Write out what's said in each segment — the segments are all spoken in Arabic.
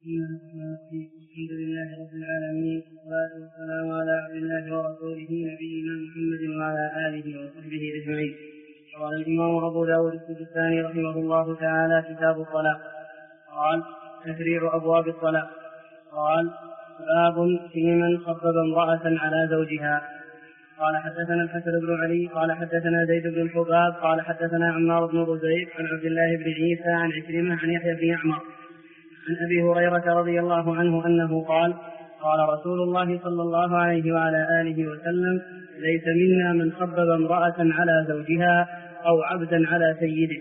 الحمد لله رب العالمين، والصلاة والسلام على عبد الله ورسوله نبينا محمد وعلى آله وصحبه أجمعين. قال الإمام أبو داود السجستاني رحمه الله تعالى: كتاب الطلاق. قال: تفريع أبواب الطلاق. قال: باب في من خطب امرأة على زوجها. قال: حدثنا الحسن بن علي قال حدثنا زيد بن الحباب قال حدثنا عمار بن رزيق عن عبد الله بن عيسى عن عكرمة عن يحيى بن يعمر عن أبي هريرة رضي الله عنه أنه قال: قال رسول الله صلى الله عليه وعلى آله وسلم: ليس منا من خبب امرأة على زوجها أو عبدا على سيده.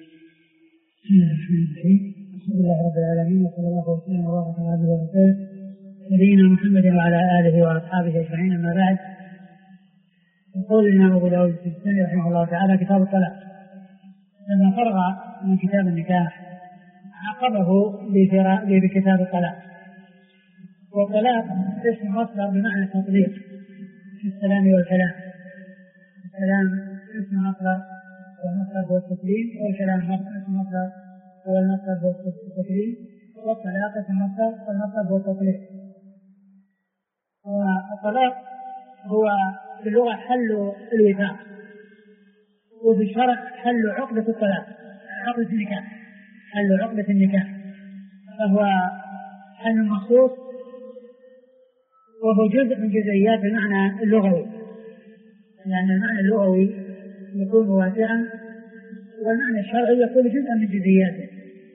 الحمد لله رب العالمين، وصلى الله وسلم وبارك على عبده ورسوله نبينا محمد وعلى آله وأصحابه أجمعين. أما بعد، يقول الإمام أبو داود السجستاني رحمه الله تعالى: كتاب الطلاق. لما فرغ من كتاب النكاح عقبه بكتاب الطلاق. والطلاق اسم مصدر بمعنى التطليق في السلام والكلام. السلام اسم مصدر والمصدر هو التسليم، والكلام اسم مصدر والمصدر هو التسليم، والطلاق اسم مصدر والمصدر هو التطليق. والطلاق هو في اللغة حل الوثاق، وفي الشرع حل عقدة الطلاق، عقدة النكاح، حل عقدة النكاح، فهو حل مخصوص، وهو جزء من جزئيات المعنى اللغوي، لأن المعنى اللغوي يكون واسعا والمعنى الشرعي يكون جزءا من جزئياته.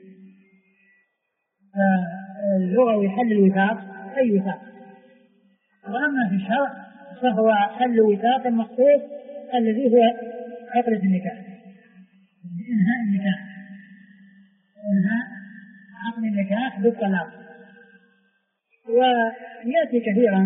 فاللغوي حل الوثاق أي وثاق، وأما في الشرع فهو حل وثاق مخصوص الذي هو عقدة النكاح، إنهاء النكاح، إنهاء عقد النكاح بالطلاق. ويأتي كثيرا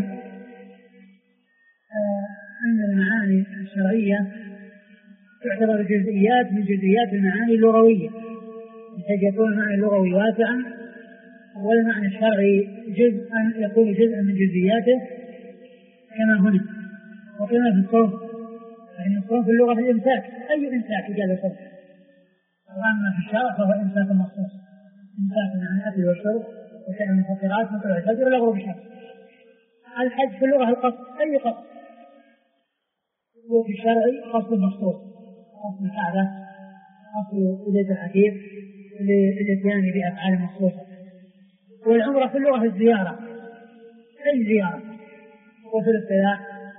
أن المعاني الشرعية تعتبر جزئيات من جزئيات المعاني اللغوية، بحيث يكون المعنى اللغوي واسعا والمعنى الشرعي يكون جزءا من جزئياته، كما هنا وكما في الصوم، فإن الصوم في اللغة الإمساك، أي إمساك يجعل الصوم، وأما في الشرع فهو إمساك مخصوص، إمساك عن الأكل والشرب وشأن المفطرات مثل الفجر ولا غروب الشمس. الحج في اللغة القصد، أي قصد، وفي الشرع قصد مخصوص، قصد الكعبة، قصد بيت الحكيم للإتيان بأفعال مخصوصة. والعمرة في اللغة الزيارة، أي زيارة، وفي الاصطلاح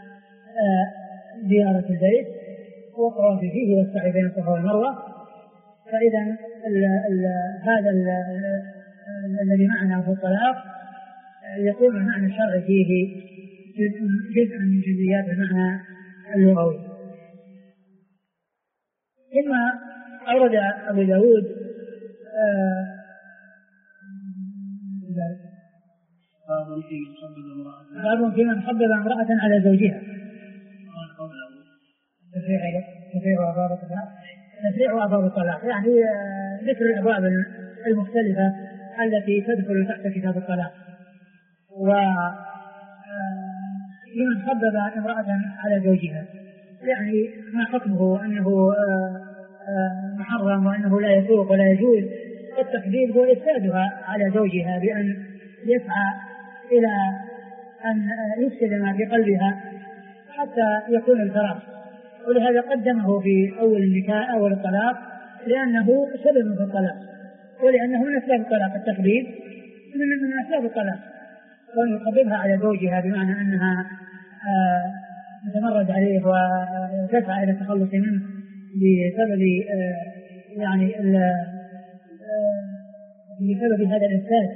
زيارة البيت والطواف فيه والسعي بين الصفا والمروة. فإذا هذا الذي معناه في الطلاق يكون المعنى الشرعي فيه جزء من جزئيات المعنى اللغوي. ثم أورد أبو داود باب في من خبب امرأة على زوجها. تفريع أبواب الطلاق، يعني ذكر الأبواب المختلفة التي تدخل تحت كتاب الطلاق. ومن خبب امرأة على زوجها يعني ما حكمه، أنه محرم وأنه لا يسوق ولا يجوز. التخبيب هو إفسادها على زوجها بأن يسعى إلى أن يفسد ما في قلبها حتى يكون الفراغ، ولهذا قدمه في أول النكاح أول الطلاق لأنه سبب في الطلاق، ولأنه من أسباب الطلاق. التخبيب من أسباب الطلاق، وأن يخببها على زوجها بمعنى أنها تتمرد عليه وتسعى إلى التخلص منه بسبب يعني بسبب هذا الإفساد،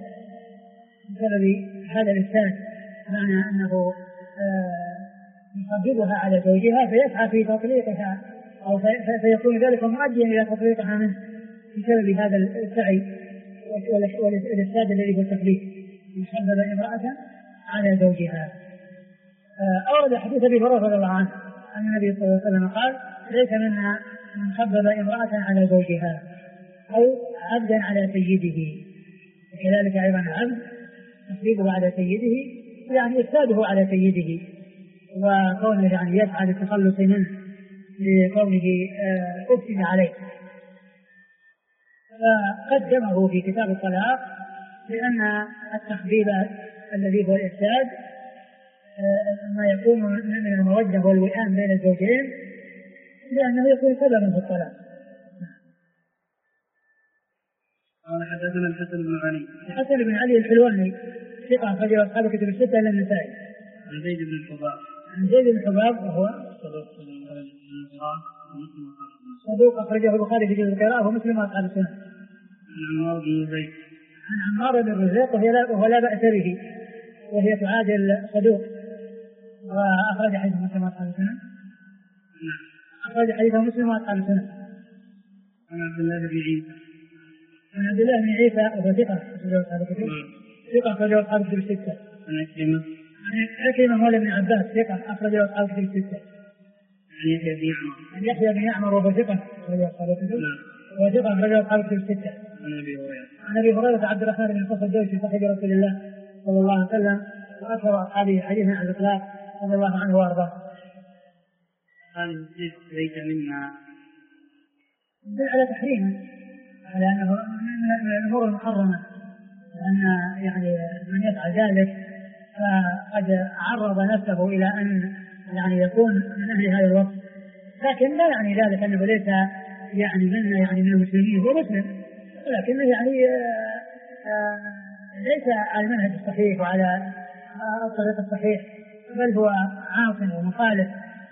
معنى أنه يخببها على زوجها فيسعى في تطليقها، أو فيكون ذلك مؤديا إلى تطليقها منه بسبب هذا السعي والإفساد الذي هو التخبيب. يخبب امرأة على زوجها. أورد حديث أبي هريرة رضي الله عنه أن النبي صلى الله عليه وسلم قال: ليس منا من خبب امرأة على زوجها أو عبدا على سيده. وكذلك أيضا العبد تخبيبه على سيده يعني إفساده على سيده، وكونه يعني يسعى للتخلص منه لكونه أفسد عليه. فقدمه في كتاب الطلاق لأن التخبيب الذي هو الإفساد ما يكون من المودة والوئام بين الزوجين، لأنه يكون سببا في الطلاق. قال حدثنا الحسن بن علي. الحسن بن علي الحلواني ثقة أخرج أصحاب الكتب الستة إلا النسائي. عن زيد بن الحباب. عن زيد بن الحباب وهو صدوق أخرجه البخاري في جزء القراءة ومسلم وأصحاب السنن. عن عمار بن زيد. عن عمار بن رزيق وهو لا بأس به، وهي تعادل صدوق، وأخرج حديث مسلم وأصحاب السنن. أخرج حديث مسلم وأصحاب السنن. عن عبد الله بن عيسى. عن عبد الله بن عيسى وهو ثقة ثقة أخرجه أصحاب الكتب الستة. عن عكرمة. عن عكرمة مولى بن عباس ثقة أخرجه أصحاب الكتب الستة. عن يحيى بن يعمر. عن يحيى بن يعمر وهو ثقة أخرجه أصحاب الكتب. وهو ثقة أخرجه أصحاب الكتب الستة. عن أبي هريرة عبد الرحمن بن صخر الدوسي صاحب رسول الله صلى الله عليه وسلم وأكثر أصحابه حديثا عن الإطلاق رضي الله عنه وأرضاه. قال ليس منا على تحريمه، على أنه من الأمور المحرمة، لأن يعني من يفعل ذلك فقد عرض نفسه إلى أن يعني يكون من أهل هذا الوقت، لكن لا يعني ذلك أنه ليس يعني منا يعني من المسلمين، هو مسلم ولكنه يعني ليس على المنهج الصحيح وعلى الطريق الصحيح، بل هو عاصم ومخالف.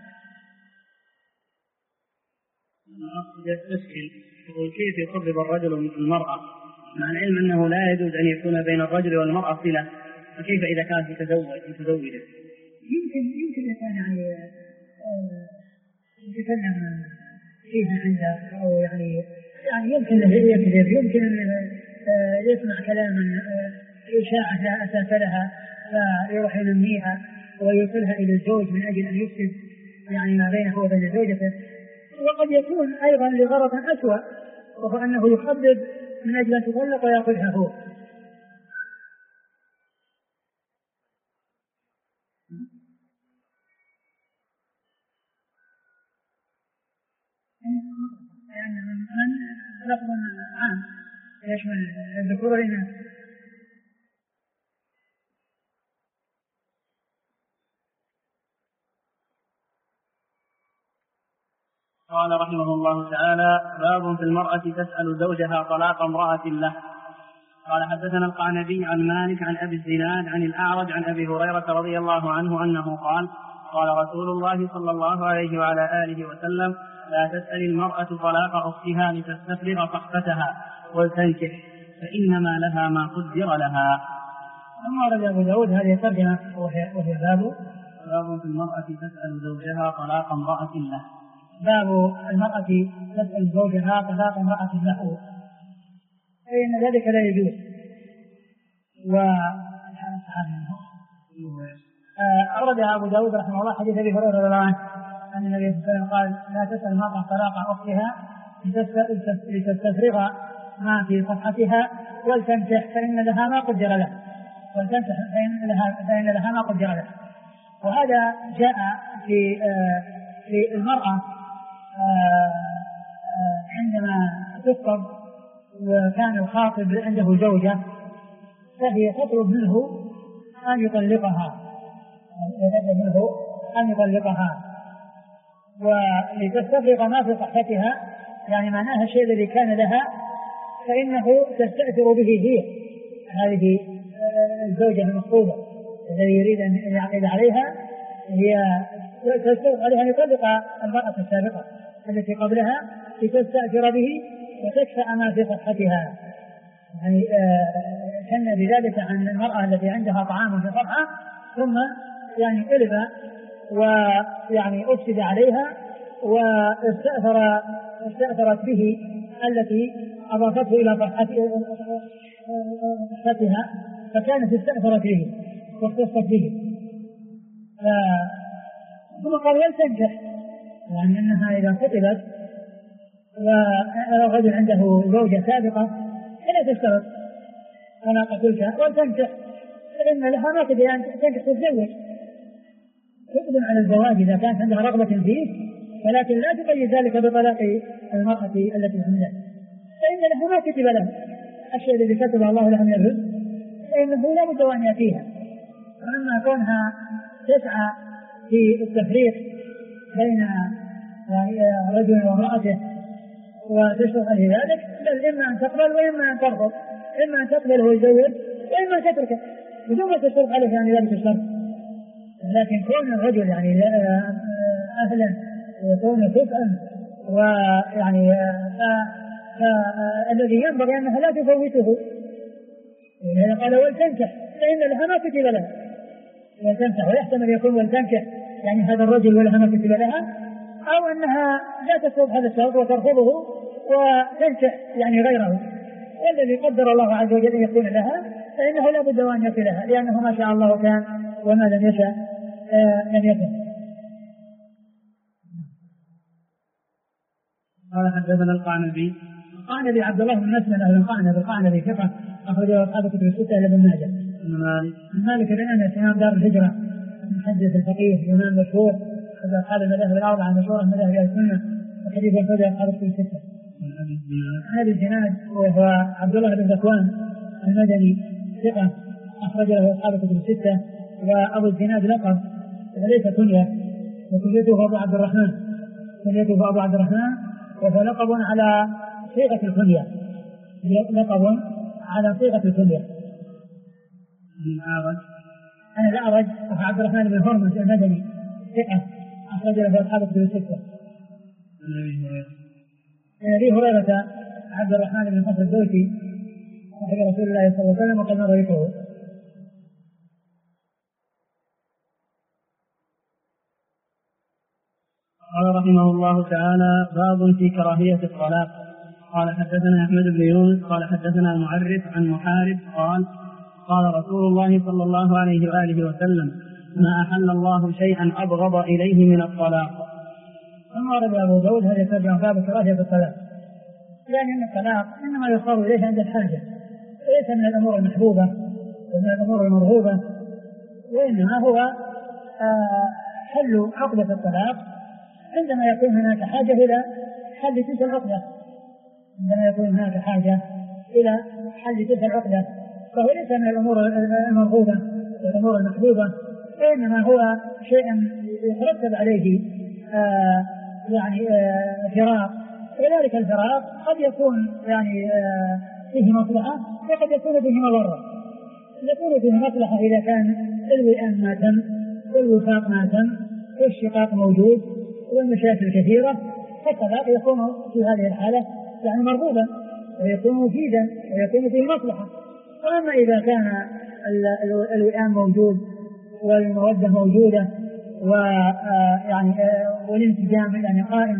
يستشكل كيف يقرب الرجل من المرأة مع العلم أنه لا يجوز أن يكون بين الرجل والمرأة صلة، فكيف إذا كانت متزوجة؟ يمكن أن يعني يتكلم فيها عنده، أو يعني يمكن أن يكذب، يمكن أن يسمع كلاما إشاعة أساس لها فيروح ينميها ويوصلها إلى الزوج من أجل أن يفسد يعني ما بينه وبين زوجته. وقد يكون أيضا لغرض أسوأ، وهو أنه يحدد من أجل أن تطلق ويأخذها هو. يعني من لفظ عام يشمل الذكور والإناث. قال رحمه الله تعالى: باب في المرأة تسأل زوجها طلاق امرأة له. قال حدثنا القعنبي عن مالك عن أبي الزناد عن الأعرج عن أبي هريرة رضي الله عنه أنه قال: قال رسول الله صلى الله عليه وعلى آله وسلم: لا تسأل المرأة طلاق أختها لتستفرغ صحبتها ولتنكح، فإنما لها ما قدر لها. أما رجل أبو داود هذه ترجمة وهي باب في المرأة تسأل زوجها طلاق امرأة له. باب المرأة تسأل زوجها طلاق امرأة له، فإن ذلك لا يجوز. أورد أبو داود رحمه الله حديث أبي هريرة رضي الله عنه أن النبي صلى الله عليه وسلم قال: لا تسأل المرأة طلاق أختها لتستفرغ ما في صفحتها ولتنكح فإن لها ما قدر لها، فإن لها ما قدر لها. وهذا جاء في المرأة عندما تخطب وكان الخاطب عنده زوجة، فهي تطلب منه أن يطلقها، ولتستفرغ ما في صحتها، يعني معناها الشيء الذي كان لها فإنه تستأثر به هي، هذه الزوجة المخطوبة الذي يريد أن يعقد عليها، هي تستأثر عليها أن يطلق المرأة السابقة التي قبلها لتستأثر به وتكفأ ما في صحتها. يعني كان بذلك عن المرأة التي عندها طعام في صفحة ثم يعني قلب ويعني أفسد عليها واستأثرت به التي أضافته إلى صحتها، فكانت استأثرت به واختصت به. ثم قال: ولتنكح، يعني أنها إذا خطبت والرجل عنده زوجة سابقة فلا تشترط أنا قتلتها ولتنكح، فإن لها ما تدري أن تنكح تتزوج، تقدم على الزواج إذا كانت عندها رغبة فيه، ولكن لا تقيد ذلك بطلاق المرأة التي حملت، فإن لها ما كتب لها، الشيء الذي كتب الله لها من الرزق فإنه لا بد أن يأتيها. وأما كونها تسعى في التفريق بين رجل وامرأته وتشرف لذلك، بل إما أن تقبل وإما أن ترفض، إما أن تقبل ويزوج وإما أن تتركه بدون ما تشرف عليه يعني ذلك الشرط. لكن كون الرجل يعني أهلا وكون كفءا ويعني الذي ينبغي أنها لا تفوته. إذا قال ولتنكح فإن لها ما كتب لها، ولتنكح ويحتمل يكون ولتنكح يعني هذا الرجل ولها ما كتب لها، أو أنها لا تفوت هذا الشرط وترفضه وتنكح يعني غيره، والذي قدر الله عز وجل أن يكون لها فإنه لا بد أن يكون لها، لأنه ما شاء الله كان وما لم يشاء لم يكن. قال حدثنا القعنبي عبد الله بن مسلم أهل القعنبي ثقة أخرجه أصحاب كتب الستة إلى ابن ماجه. مالك بن أنس إمام دار الهجرة محدث الفقيه إمام مشهور هذا أصحاب المذاهب الأربعة مشهورة مذاهب أهل السنة وحديث الفجر أصحاب كتب الستة. هذا الزناد وهو عبد الله بن ذكوان المدني ثقة أخرج له أصحاب كتب الستة. وأبو الزناد لقب وليس كنية، وكنيته أبو عبد الرحمن وهو لقب على صيغة الكنية، الأعرج وهو عبد الرحمن بن هرمز المدني ثقة أخرج له أصحاب كتب الستة. أبي هريرة عبد الرحمن بن صخر الدوسي صاحب رسول الله صلى الله عليه وسلم وقد مر ذكره. قال رحمه الله تعالى: باب في كراهية الطلاق. قال حدثنا أحمد بن يونس قال حدثنا المعرف عن محارب قال رسول الله صلى الله عليه وآله وسلم: ما أحل الله شيئا أبغض إليه من الطلاق. ثم ورد أبو داود هذا يتبع باب كراهية الطلاق، يعني أن الطلاق إنما يصار إليه عند الحاجة، ليس من الأمور المحبوبة ومن الأمور المرغوبة، وإنما هو حل عقدة الطلاق عندما يكون هناك حاجة إلى حل تلك العقدة، فهو ليس من الأمور المرغوبة والأمور المحبوبة، وإنما هو شيء يترتب عليه فراق. وذلك الفراق قد يكون يعني فيه مصلحة وقد يكون فيه مضرة. يكون فيه مصلحة إذا كان الوئام ما تم والوفاق ما تم والشقاق موجود والمشاكل كثيرة، فالطلاق يكون في هذه الحالة يعني مرغوبا ويكون مفيدا ويكون فيه مصلحة. وأما إذا كان الوئام موجود والمودة موجودة والانسجام يعني قائم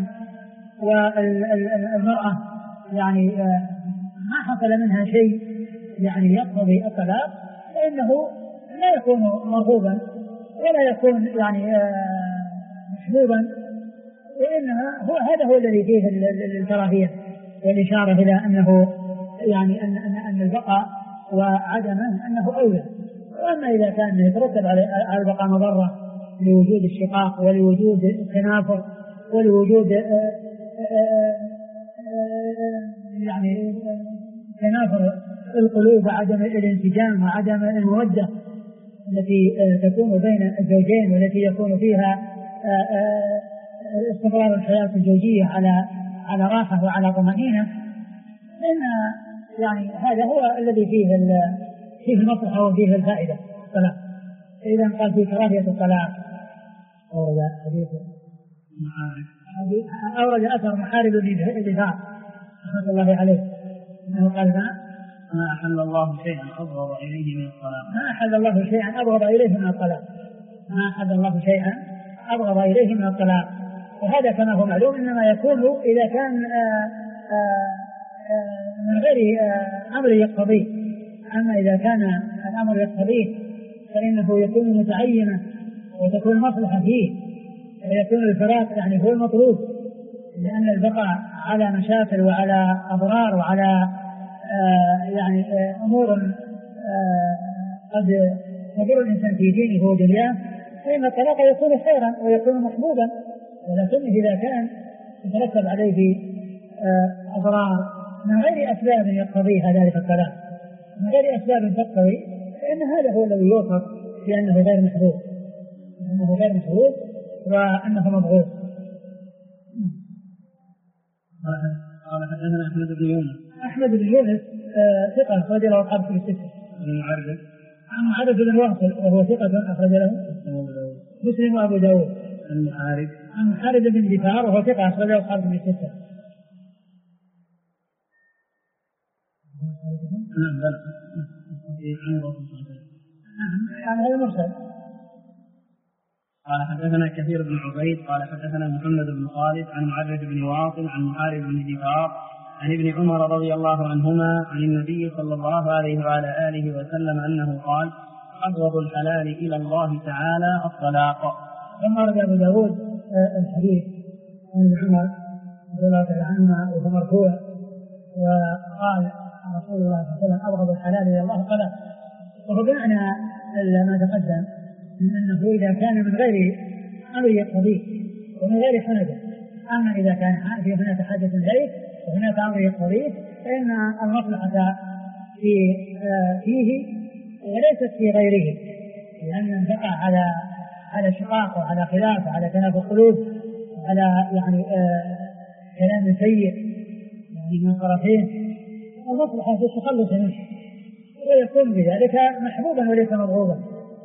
والمرأة يعني ما حصل منها شيء يعني يقتضي الطلاق، فإنه لا يكون مرغوبا ولا يكون يعني محبوبا، وإنما هذا هو الذي فيه الكراهية والإشارة إلى أنه يعني أن البقاء وعدمه أنه أولى. وأما إذا كان يترتب على البقاء مضرة لوجود الشقاق ولوجود التنافر ولوجود يعني تنافر القلوب وعدم الانسجام وعدم المودة التي تكون بين الزوجين والتي يكون فيها استمرار الحياة الزوجية على راحة وعلى طمأنينة، إن يعني هذا هو الذي فيه المصلحة وفيه الفائدة الطلاق. إذا قال في كراهية الطلاق أورد أثر محارب الدفاع رحمة الله عليه أنه قال ما أحل الله شيئا أبغض إليه من الطلاق. ما أحل الله شيئا أبغض إليه من الطلاق. وهذا كما هو معلوم إنما يكون إذا كان من غير أمر يقتضيه. أما إذا كان الأمر يقتضيه فإنه يكون متعينا وتكون مصلحة فيه ويكون الفراق يعني هو المطلوب، لأن البقاء على مشاكل وعلى أضرار وعلى يعني أمور قد يضر الإنسان في دينه ودنياه، فإن الطلاق يكون خيرا ويكون محبوبا. ولكن إذا كان يترتب عليه أضرار من غير أسباب يقتضيها ذلك الطلاق، من غير أسباب تقتضي، لأن هذا هو الذي يوصف بأنه غير محبوب، أنه غير محبوب وأنه مبغوض. قال حدثنا أحمد بن يونس. أحمد بن يونس ثقة أخرج له أصحاب في الستة. عن معرف بن واصل وهو ثقة أخرج له مسلم وأبو داود. عن محارب بن دثار وهو ثقة أخرج له أصحاب في الستة. هذا مرسل. قال حدثنا كثير بن عبيد قال حدثنا محمد بن خالد عن معرف بن واصل عن محارب بن دثار عن ابن عمر رضي الله عنهما عن النبي صلى الله عليه وعلى آله وسلم أنه قال: أبغض الحلال إلى الله تعالى الطلاق. ثم رد أبو داود الحديث عن ابن عمر رضي الله تعالى عنهما وهو مرفوع، وقال رسول الله صلى الله عليه وسلم: أبغض الحلال إلى الله الطلاق. وهو بمعنى ما تقدم من أنه إذا كان من غير أمر يقتضيه ومن غير حاجة، أما إذا كان في هناك حاجة إليه وهناك أمر يقتضيه فإن المصلحة فيه وليست في غيره، لأن تقع على شقاق وعلى خلاف وعلى تنافس قلوب وعلى كلام سيء من طرفين، المصلحة في التخلص منه، ويكون بذلك محبوبا وليس مبغوضا،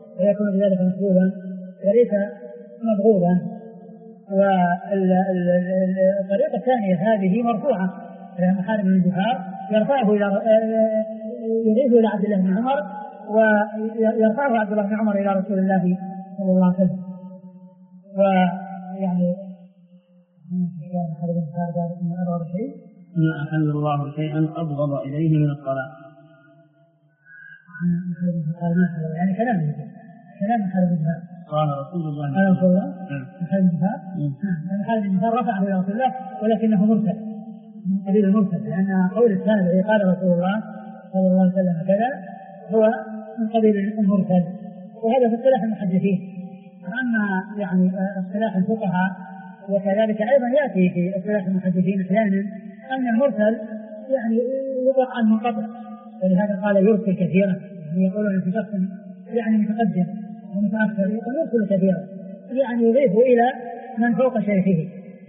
والطريقة الثانية هذه مرفوعة إلى محارم بن دثار، يضيفه إلى عبد الله بن عمر ويرفعه عبد الله بن عمر إلى رسول الله صلى الله عليه وسلم. ويعني ما أحل الله شيئا أبغض إليه من الطلاق. يعني كلام محارب بن دثار قال رسول الله محارب بن دثار رفعه إلى رسول الله ولكنه مرسل من قبيل المرسل، لأن قول الثاني قال رسول الله صلى الله عليه وسلم كذا هو من قبيل المرسل، وهذا في اصطلاح المحدثين. أما يعني اصطلاح الفقهاء وكذلك أيضا يأتي في اصطلاح المحدثين أحيانا أن المرسل يعني يطلق عن منقطع، ولهذا قال يرسل كثيرا، يعني يقولون في شخص يعني متقدم ومتأخر يقول يرسل كثيرا، يعني يضيف إلى من فوق شيخه،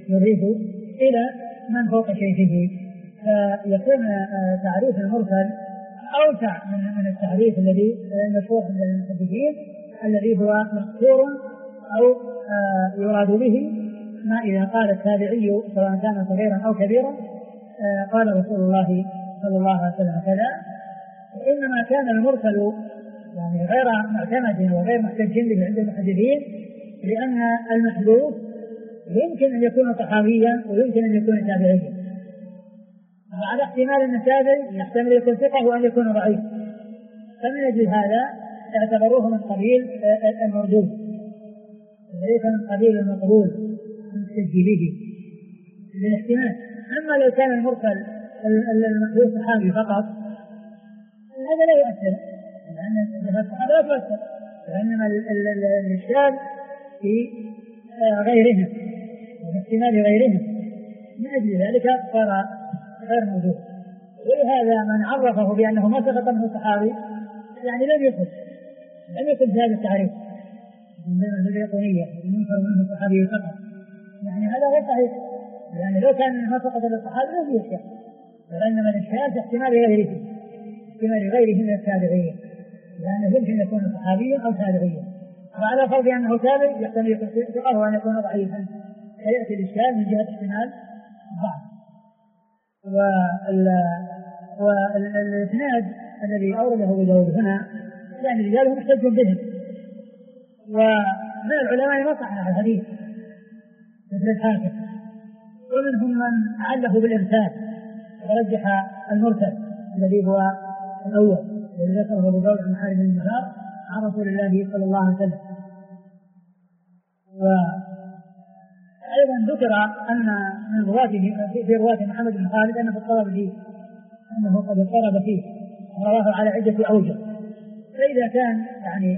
فيكون تعريف المرسل أوسع من التعريف الذي المشهور عند المحدثين الذي هو مقصور أو يراد به ما إذا قال التابعي سواء كان صغيرا أو كبيرا قال رسول الله صلى الله عليه وسلم كذا. وإنما كان المرسل يعني غير معتمد وغير محتج به عند المحدثين، لأن المحدوث يمكن أن يكون صحابيا ويمكن أن يكون تابعيا، وعلى احتمال أن التابعي يحتمل يكون ثقة وأن يكون ضعيف، فمن أجل هذا اعتبروه من قبيل المردود وليس من قبيل المقبول المحتج به للاحتمال. أما لو كان المرسل المحدوث صحابي فقط هذا لا يؤثر، لأن الصحابة لا تؤثر، وإنما الإشكال في غيرهم وفي احتمال غيرهم، من أجل ذلك صار غير موجود. ولهذا من عرفه بأنه ما سقط منه صحابي يعني لم يكن في هذا التعريف من اليقونية ينكر منه صحابي فقط، يعني هذا غير صحيح، يعني لو كان ما سقط للصحابي لم يشكل، وإنما الإشكال في احتمال غيره من التابعين، لأنه يمكن يكون صحابيا أو تابعيا، وعلى فرض أنه تابع يحتمل يكون ثقة وأن يكون ضعيفا، فيأتي الإشكال من جهة احتمال الضعف. والإسناد الذي أورده أبو داود هنا يعني رجاله محتج بهم، ومن العلماء من صحح الحديث مثل الحاكم، ومنهم من علّه بالإرسال ورجح المرسل الذي هو الأول الذي ذكره أبو داود عن حارث بن دثار عن رسول الله صلى الله عليه وسلم. وأيضا ذكر أن من رواته في رواية محمد بن خالد أنه اضطرب فيه، أنه قد اضطرب فيه ورواه على عدة أوجه. فإذا كان يعني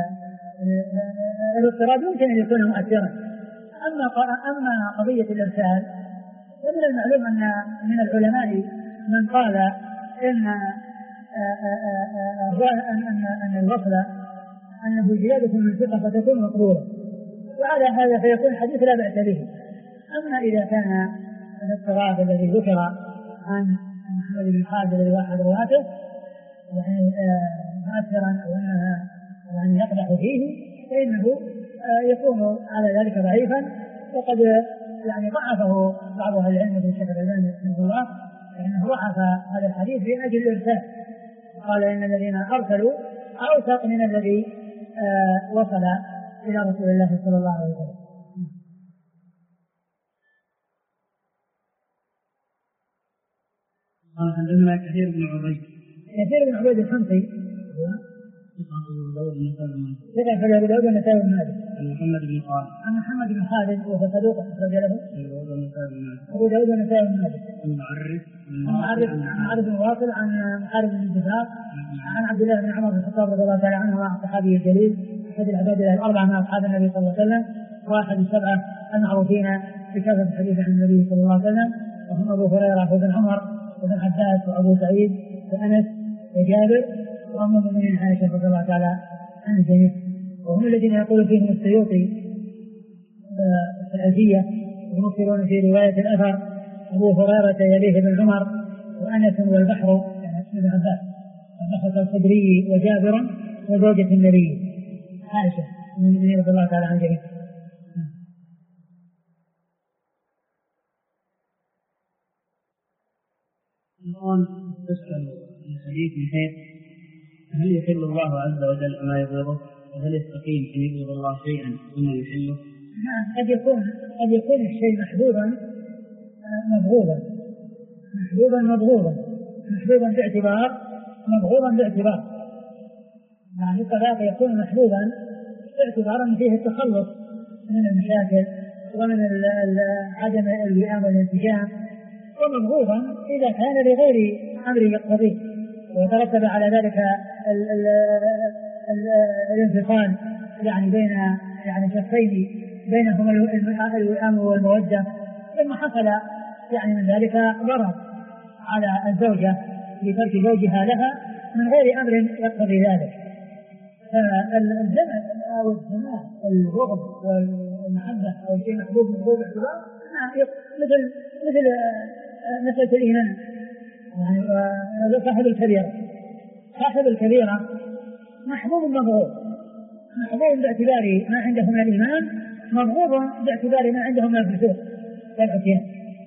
الاضطراب يمكن أن يكون مؤثرا. أما قضية الإرسال فمن المعلوم أن من العلماء من قال إن هو أن الوصل أنه زيادة من ثقة فتكون مقبولة، وعلى هذا فيكون الحديث لا بأس به. أما إذا كان الاضطراب الذي ذكر عن محمد بن خالد الذي واحد رواته يعني مؤثرا أو أنها يعني يقدح فيه، فإنه يكون على ذلك ضعيفا، وقد يعني ضعفه بعض أهل العلم من الشيخ الألباني رحمه الله، لأنه ضعف هذا الحديث من أجل الإرسال، قال إن الذين أرسلوا أوثق من الذي وصل إلى رسول الله صلى الله عليه وسلم. قال حدثنا كثير بن عبيد الحمصي ثقة أبو داود والنسائي بن ماجه. عن محمد بن خالد وهو صدوق أخرج له أبو داود والنسائي بن ماجه. عن عارف بن واصل عن محارب بن الدفاع عن عبد الله بن عمر بن الخطاب رضي الله تعالى عنه مع الصحابي الجليل أحد العباد الأربعة من أصحاب النبي صلى الله عليه وسلم، واحد السبعة المعروفين بكثرة الحديث عن النبي صلى الله عليه وسلم، وهم أبو هريرة وابن عمر وابن عباس وأبو سعيد وأنس وجابر وأم المؤمنين عائشة رضي الله تعالى عن الجميع. وهم الذين يقول فيهم السيوطي الأزية ومكثرون في رواية الأثر أبو هريرة يليه بن عمر وأنس والبحر يعني ابن عباس البحر الخدري وجابر وزوجة النبي عائشة أم المؤمنين رضي الله تعالى عن الجميع. الآن تسأل الحديث من حيث هل يحل الله عز وجل ما يبغضه، وهل يستقيم أن يبغض الله شيئا ثم يحله؟ نعم، قد يكون الشيء محبوبا محبوبا باعتبار مبغوضا باعتبار، يعني الطلاق يكون محبوبا باعتبار أن فيه التخلص من المشاكل ومن عدم اللئام والانسجام، ومبغوضا إذا كان لغير أمر يقتضيه وترتب على ذلك الانفصال يعني بين يعني شخصين بينهما الوئام والمودة، ثم حصل يعني من ذلك ضرر على الزوجة لترك زوجها لها من غير أمر يقتضي ذلك. فالجمع أو الجماع البغض والمحبة أو شيء محبوب باعتبار مثل مسألة الإيمان، يعني صاحب الكبيرة محبوب مبغوض، محبوب باعتبار ما عنده من الإيمان، مبغوض باعتبار ما عنده من الفسوق والعصيان.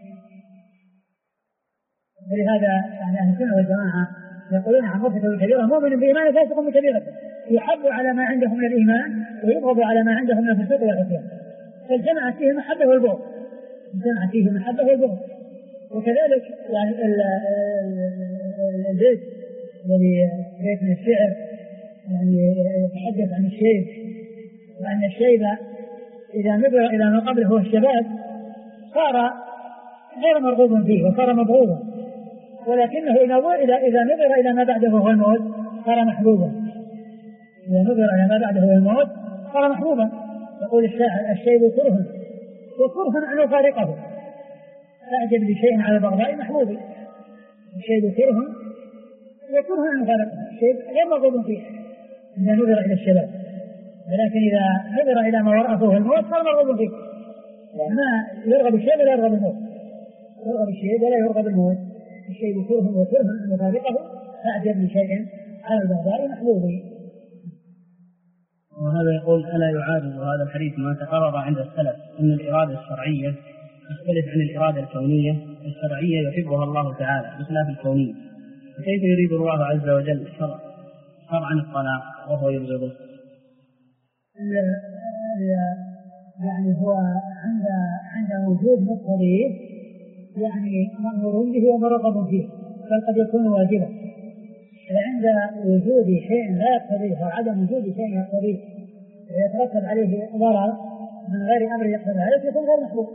ولهذا يعني أهل السنة والجماعة يقولون عن مرتكب الكبيرة مؤمن بإيمان فاسق بكبيرة، يحب على ما عنده من الإيمان ويبغض على ما عنده من الفسوق والعصيان، فالجمع فيه المحبة والبغض، الجمع فيه المحبة والبغض. وكذلك يعني البيت الذي بيت من الشعر يعني يتحدث عن الشيب، وأن الشيب إذا نظر إلى ما قبله هو الشباب صار غير مرغوب فيه وصار مبغوضا، ولكنه إذا نظر إلى ما بعده هو الموت صار محبوبا، إذا نظر إلى ما بعده هو الموت صار محبوبا. يقول الشاعر الشيب كره وكره أن يفارقه، أعجب لشيء على البغضاء محبوب، الشيء كره وكره أن يفارقه، الشيء غير مرغوب فيه إذا نظر إلى الشباب، ولكن إذا نظر إلى ما وراءه الموت صار مرغوب فيه، ما يرغب الشيء ولا يرغب الموت، يرغب الشيء ولا يرغب الموت، الشيء كره وكره أن يفارقه، أعجب لشيء على البغضاء محبوب. وهذا يقول ألا يعارض هذا الحديث ما تقرر عند السلف أن الإرادة الشرعية تختلف عن الإرادة الكونية؟ الشرعية يحبها الله تعالى بخلاف الكونية، فكيف يريد الله عز وجل شرعا الطلاق وهو يبغضه؟ يعني هو عند وجود مقتضيه يعني مأمور به ومرغب فيه، بل قد يكون واجبا. عند وجود شيء لا يقتضيه وعدم وجود شيء يقتضيه ويترتب عليه ضرر من غير أمر يقتضي عليه يكون غير محبوب.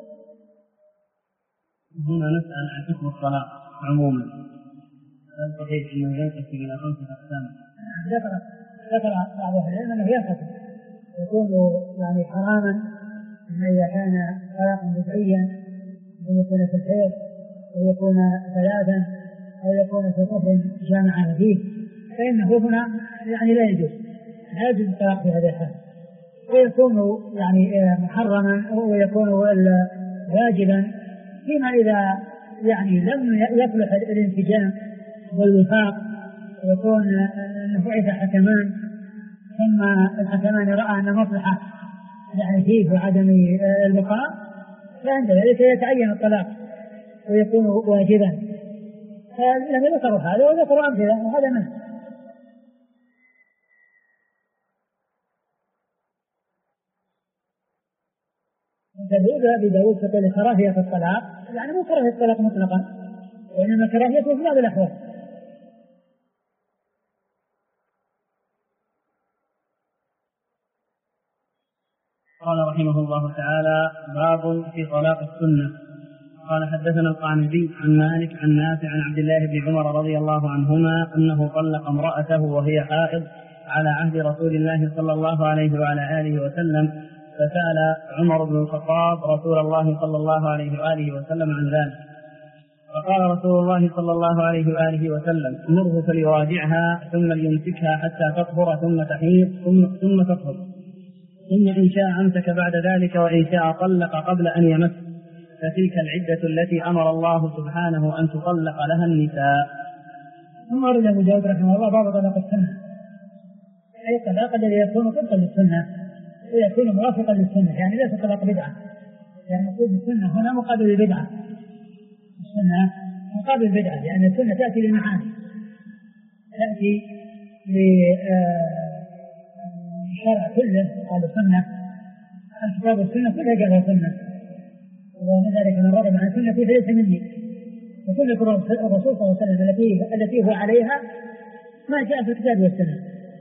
هنا نسأل عن حكم الطلاق عموما، هل صحيح أنه ينقسم إلى 5 أقسام؟ ذكر بعض أهل العلم أنه ينقسم، يكون يعني حراما إذا كان طلاقا بدعيا، أن يكون في الحيض، أو يكون 3، أو يكون في طفل جامعها فيه فإنه هنا يعني لا يجوز الطلاق في هذا الحال، ويكون يعني محرما ويكون واجبا فيما إذا يعني لم يصلح الانسجام والوفاق، ويكون بعث حكمان ثم الحكمان رأى أن مصلحة يعني فيه وعدم البقاء، فعند ذلك يتعين الطلاق ويكون واجبا. فلم يذكروا هذا وذكروا أمثلة وهذا منه. أبي داود فقال كراهية الطلاق، يعني مو كراهية الطلاق مطلقا، وإنما كراهيته في بعض الأحوال. قال رحمه الله تعالى: باب في طلاق السنة. قال: حدثنا القعنبي عن مالك عن نافع عن عبد الله بن عمر رضي الله عنهما أنه طلق امرأته وهي حائض على عهد رسول الله صلى الله عليه وعلى آله وسلم، فسأل عمر بن الخطاب رسول الله صلى الله عليه وآله وسلم عن ذلك، فقال رسول الله صلى الله عليه وآله وسلم: مره فليراجعها ثم ليمسكها حتى تطهر ثم تحيض ثم تطهر، ثم إن شاء أمسك بعد ذلك وإن شاء طلق قبل أن يمس، فتلك العدة التي أمر الله سبحانه أن تطلق لها النساء. ثم أرد أبو داود رحمه الله باب طلاق السنة، أي الطلاق الذي يكون طبقا للسنة ويكون موافقا للسنة، يعني ليس طلاق بدعة، يعني نقول السنة هنا مقابل البدعة، السنة مقابل البدعة، لأن السنة تأتي للمعاني، تأتي للشرع كله قال سنة، الكتاب والسنة كلها جاءها سنة، وذلك من رغب عن سنتي فليس مني، وكل الرسول صلى الله عليه وسلم التي هو عليها ما جاء في الكتاب والسنة.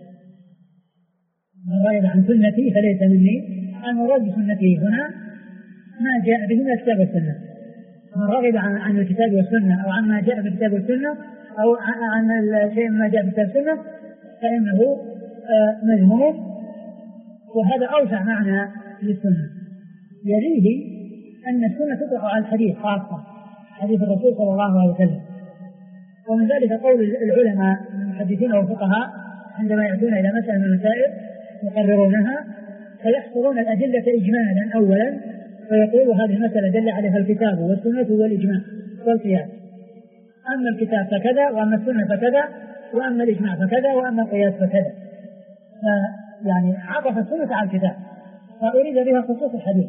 من رغب عن سنتي فليس مني، المراد بسنته هنا ما جاء به من الكتاب والسنة. من رغب عن الكتاب والسنة أو عما جاء في الكتاب والسنة أو عن شيء ما جاء في الكتاب والسنة فإنه مذموم، وهذا أوسع معنى للسنة. يليه أن السنة تطلق على الحديث خاصة، حديث الرسول صلى الله عليه وسلم، ومن ذلك قول العلماء المحدثين والفقهاء عندما يأتون إلى مسألة من المسائل يقررونها فيحصرون الأدلة إجمالا أولا، فيقول هذه المسألة دل عليها الكتاب والسنة والإجماع والقياس، أما الكتاب فكذا، وأما السنة فكذا، وأما الإجماع فكذا، وأما القياس فكذا. يعني عطف السنة على الكتاب، فأريد بها خصوص الحديث،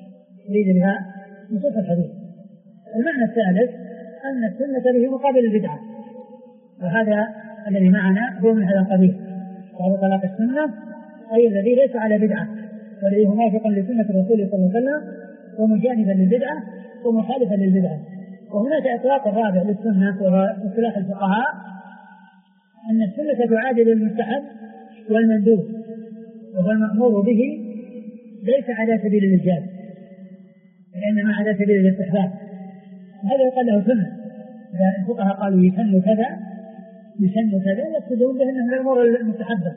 المعنى الثالث أن السنة به مقابل البدعة، وهذا الذي معنا هو من هذا القبيل، وهو طلاق السنة أي الذي ليس على بدعة، والذي هو موافقا لسنة الرسول صلى الله عليه وسلم ومجانبا للبدعة ومخالفا للبدعة. وهناك إطلاق الرابع للسنة وهو اصطلاح الفقهاء أن السنة تعادل المستحب والمندوب، وهو المأمور به ليس على سبيل الإيجاب وإنما على سبيل الاستحباب، هذا يقال له سنة. إذا الفقهاء قالوا يسن كذا يقصدون به أنه من الأمور المستحبة،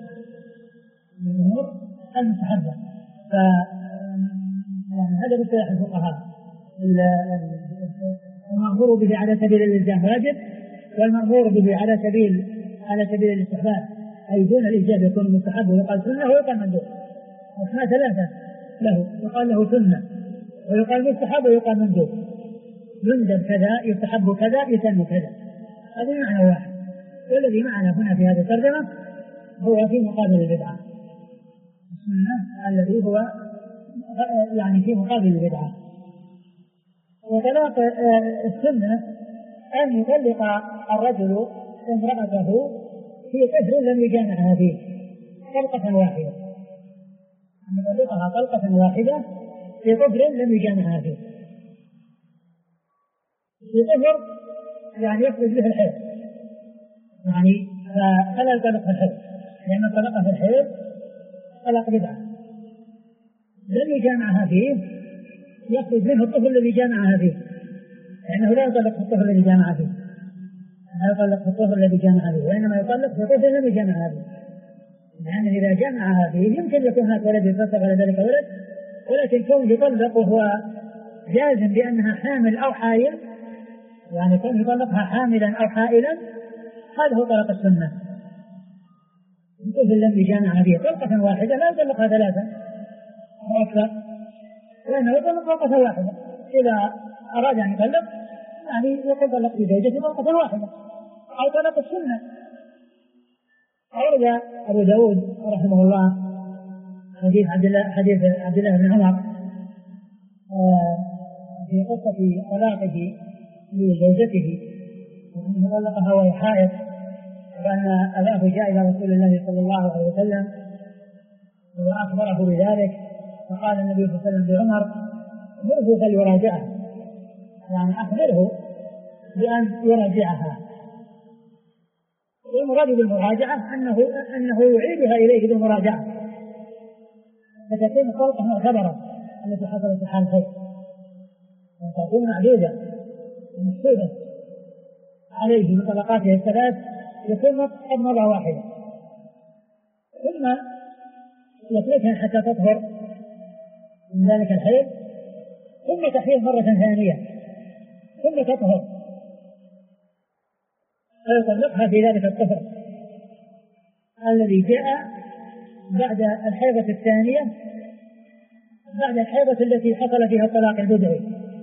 يعني هذا باصطلاح الفقهاء، المأمور به على سبيل الإلزام واجب، والمأمور به على سبيل الاستحباب أي دون الإيجاب يكون مستحب ويقال سنة ويقال مندوب. أسماء ثلاثة له، يقال له سنة ويقال مستحب ويقال مندوب، يندب كذا، يستحب كذا، يسن كذا، هذا معنى واحد. والذي معنا هنا في هذه الترجمة هو في مقابل البدعة، السنة الذي هو يعني في مقابل البدعة. وطلاق السنة أن يطلق الرجل امرأته في طهر لم يجامعها فيه طلقة واحدة، أن يطلقها طلقة واحدة في طهر لم يجامعها فيه. في طهر يعني يخرج به الحيض، يعني فلا يطلق في الحيض، لأن الطلاق في الحيض طلاق بدعة. لم يجامعها فيه يخرج منه الطهر الذي جامعها فيه، لأنه لا يطلق في الطهر الذي جامعها فيه، لا يطلق في الطهر الذي جامعها فيه، وإنما يطلق في الطهر لم يجامعها فيه، لأن إذا جامعها فيه يمكن يكون هناك ولد يتصف على ذلك ولد، ولكن كون يطلق وهو جازم بأنها حامل أو حائل يعني كان يطلقها حاملا أو حائلا هذا هو طلاق السنة. الطفل الذي جامع به طلقة واحدة لا يطلقها ثلاثة أو أكثر، لأنه يطلق طلقة واحدة. إذا أراد أن يطلق يعني يطلق لزوجته طلقة واحدة أو طلاق السنة. أورد أبو داود رحمه الله حديث عبد الله بن عمر في قصة طلاقه لزوجته وأنه طلقها وهي حائض، وأن أباه جاء إلى رسول الله صلى الله عليه وسلم وأخبره بذلك، فقال النبي صلى الله عليه وسلم لعمر: مره فليراجعها، يعني أخبره بأن يراجعها. والمراد بالمراجعة أنه يعيدها إليه بالمراجعة، فتكون الطلقة معتبرة التي حصلت في حال خير، وتكون معدودة ومحسوبة عليه من طلقاته الثلاث، يكون قد مضى واحدة، ثم يتركها حتى تطهر من ذلك الحيض، ثم تحيض مرة ثانية، ثم تطهر فيطلقها في ذلك الطهر الذي جاء بعد الحيضة الثانية، بعد الحيضة التي حصل فيها الطلاق البدعي.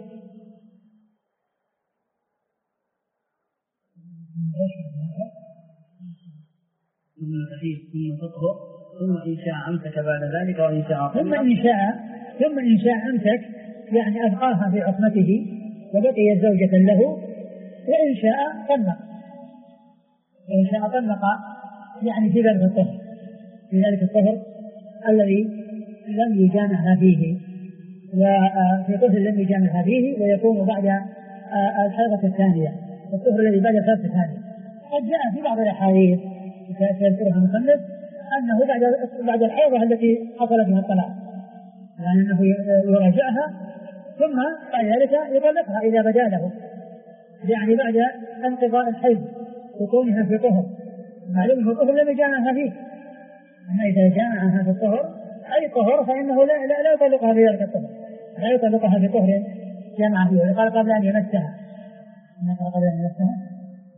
ثم تطهر ثم إن شاء أمسك بعد ذلك وإن شاء ثم إن شاء أمسك، يعني أبقاها في عصمته وبقي زوجة له، وإن شاء طلق، وإن شاء طلق يعني في ذلك الطهر، في ذلك الطهر الذي لم يجامعها فيه، وفي طهر لم يجامعها فيه، ويكون بعد الحيضة الثانية، الطهر الذي بعد الحيضة الثانية. قد جاء في بعض الأحاديث سيذكرها المصنف أنه بعد الحيضة التي حصل فيها الطلاق، يعني أنه يراجعها ثم بعد ذلك يطلقها إذا بدا له، يعني بعد انقضاء الحيض وكونها في طهر، معلوم أنه طهر لم يجامعها فيه، أما إذا جامعها في الطهر أي طهر فإنه لا يطلقها في ذلك الطهر، لا يطلقها في طهر جامعها فيه. قال قبل أن يمسها، قبل أن يمسها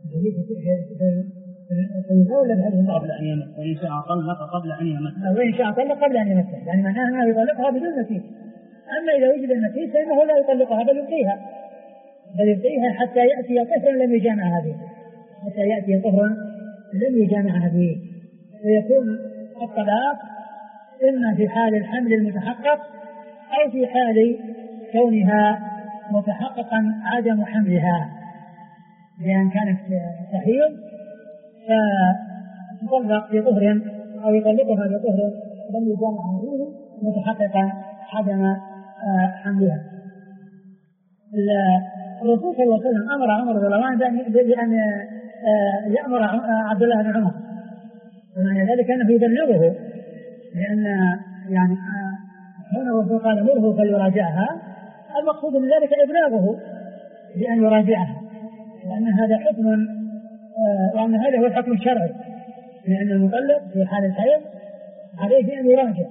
قبل أن يمس، وإن شاء طلق قبل أن يمس، وإن شاء طلق قبل أن يمس، يعني معناها أنه يطلقها بدون مسيس. أما إذا وجد المسيس فإنه لا يطلقها بل يبقيها حتى يأتي طهر لم يجامعها به، حتى يأتي طهر لم يجامعها به، ويكون الطلاق إما في حال الحمل المتحقق أو في حال كونها متحققا عدم حملها، لأن كانت تحيض فتطلق في طهر أو يطلقها في طهر لم يجامعها فيه متحققا عدم حملها. الرسول صلى الله عليه وسلم أمر عمر رضي الله عنه بأن يأمر عبد الله بن عمر، ومعنى ذلك أنه يبلغه، لأن يعني هنا الرسول قال مره فليراجعها، المقصود من ذلك إبلاغه بأن يراجعها، لأن هذا حكم، وأن هذا هو الحكم الشرعي، لأن المطلق في حال الحيض عليه أن يراجع.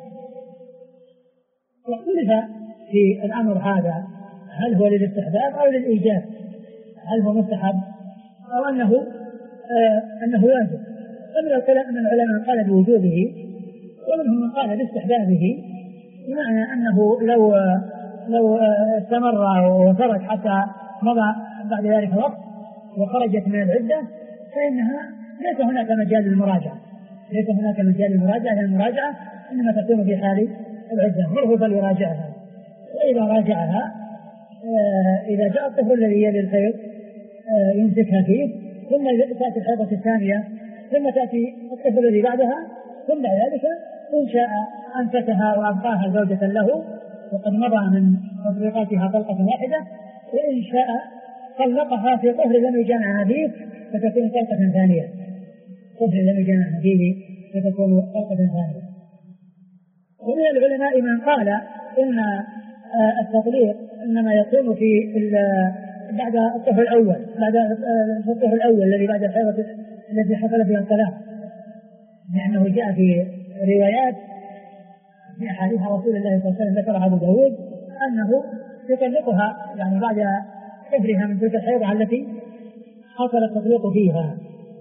واختلف في الأمر هذا هل هو للاستحباب أو للإيجاب، هل هو مستحب أو أنه واجب. فمن العلماء قال بوجوبه، ومنهم من قال باستحبابه، بمعنى أنه لو استمر وترك حتى مضى بعد ذلك الوقت وخرجت من العدة فإنها ليس هناك مجال للمراجعة، لأن المراجعة إنما تكون في حال العدة، مره فليراجعها. وإذا راجعها إذا جاء الطهر الذي يلي الحيض يمسكها فيه، ثم تأتي الحيضة الثانية، ثم تأتي الطهر الذي بعدها، ثم ذلك إن شاء أمسكها وأبقاها زوجة له وقد مضى من تطليقاتها طلقة واحدة، وإن شاء طلقها في طهر لم يجامعها فيه فتكون طلقة ثانية، طهر لم يجامعها فيه فتكون طلقة ثانية. ومن العلماء من قال إن التطليق إنما يكون في بعد الطهر الأول، بعد الطهر الأول الذي بعد الحيضة التي حصل فيها الطلاق، لأنه جاء في روايات في أحاديث رسول الله صلى الله عليه وسلم ذكرها أبو داود أنه يطلقها يعني بعد طهرها من تلك الحيضة التي حصل التطليق فيها.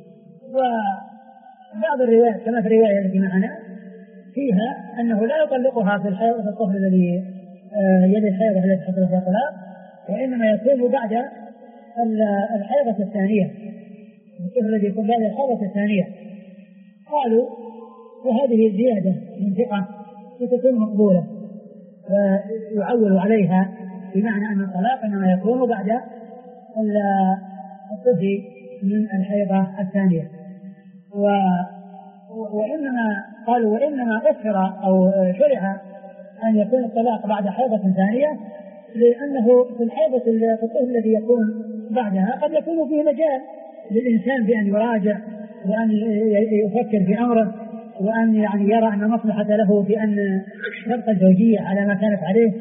وبعض الروايات كما في الرواية التي معنا فيها أنه لا يطلقها في الحيض في الطهر الذي يلي الحيضة التي حصل فيها الطلاق، وإنما يكون بعد الحيضة الثانية، الطهر الذي يكون بعد الحيضة الثانية. قالوا وهذه الزيادة من ثقة ستكون مقبولة ويعول عليها، بمعنى أن الطلاق إنما يكون بعد الطهر من الحيضة الثانية. وإنما قالوا وإنما أخر أو شرع أن يكون الطلاق بعد حيضة ثانية، لأنه في الحيضة الطهر الذي يكون بعدها قد يكون فيه مجال للإنسان بأن يراجع وأن يفكر في أمره، وأن يعني يرى أن مصلحة له في أن تبقى الزوجية على ما كانت عليه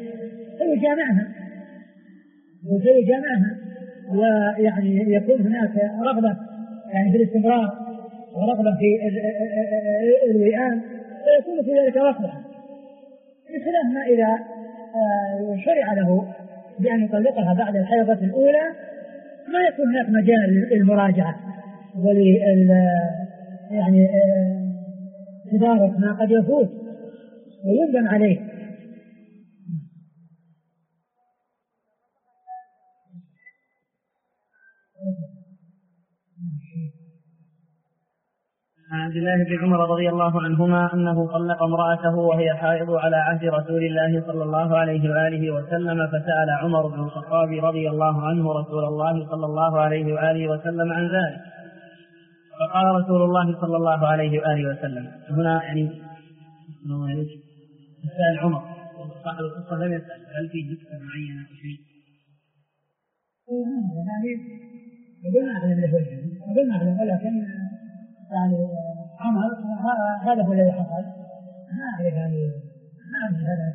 فيجامعها ويعني يكون هناك رغبة يعني في الاستمرار ورغبة في الوئام، فيكون في ذلك مصلحة، بخلاف ما إذا شرع له بأن يطلقها بعد الحيضة الأولى ما يكون هناك مجال للمراجعة يعني تدارك ما قد يفوت ويندم عليه. عن عبد الله بن عمر رضي الله عنهما أنه طلق امرأته وهي حائض على عهد رسول الله صلى الله عليه وآله وسلم، فسأل عمر بن الخطاب رضي الله عنه رسول الله صلى الله عليه وآله وسلم عن ذلك، فقال رسول الله صلى الله عليه وآله وسلم. هنا يعني سأل عمر صاحب القصة لم يسأل هل فيه نكتة معينة أو شيء؟ قلنا ولكن يعني عمر هذا هو الذي حصل، ما أعرف هذا.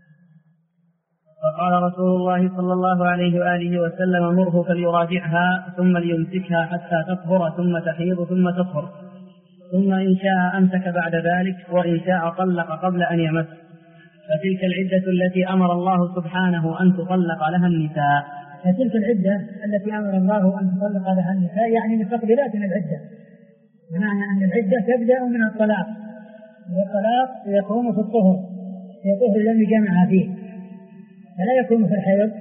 فقال رسول الله صلى الله عليه وآله وسلم مره فليراجعها ثم ليمسكها حتى تطهر ثم تحيض ثم تطهر، ثم إن شاء أمسك بعد ذلك وإن شاء طلق قبل أن يمس، فتلك العدة التي أمر الله سبحانه أن تطلق لها النساء. فتلك العدة التي أمر الله أن تطلق لها النساء يعني مستقبلات من العدة، بمعنى أن العدة تبدأ من الطلاق، والطلاق يكون في الطهر، في طهر لم يجامعها فيه، فلا يكون في الحيض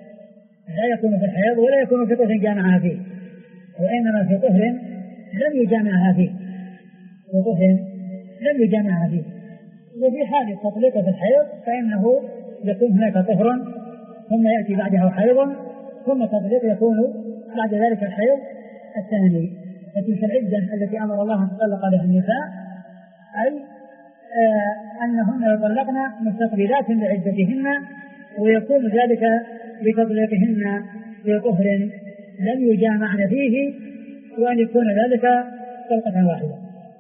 ولا يكون في طهر جامعها فيه، وإنما في طهر لم يجامعها فيه. وفي حال تطليق في الحيض فإنه يكون هناك طهر ثم يأتي بعدها حيض ثم تطليق يكون بعد ذلك الحيض الثاني. فتلك العدة التي أمر الله أن تطلق لها النساء أي أنهن يطلقن مستقبلات لعدتهن، ويكون ذلك بتطليقهن في طهر لم يجامعن فيه، وأن يكون ذلك طلقة واحدة.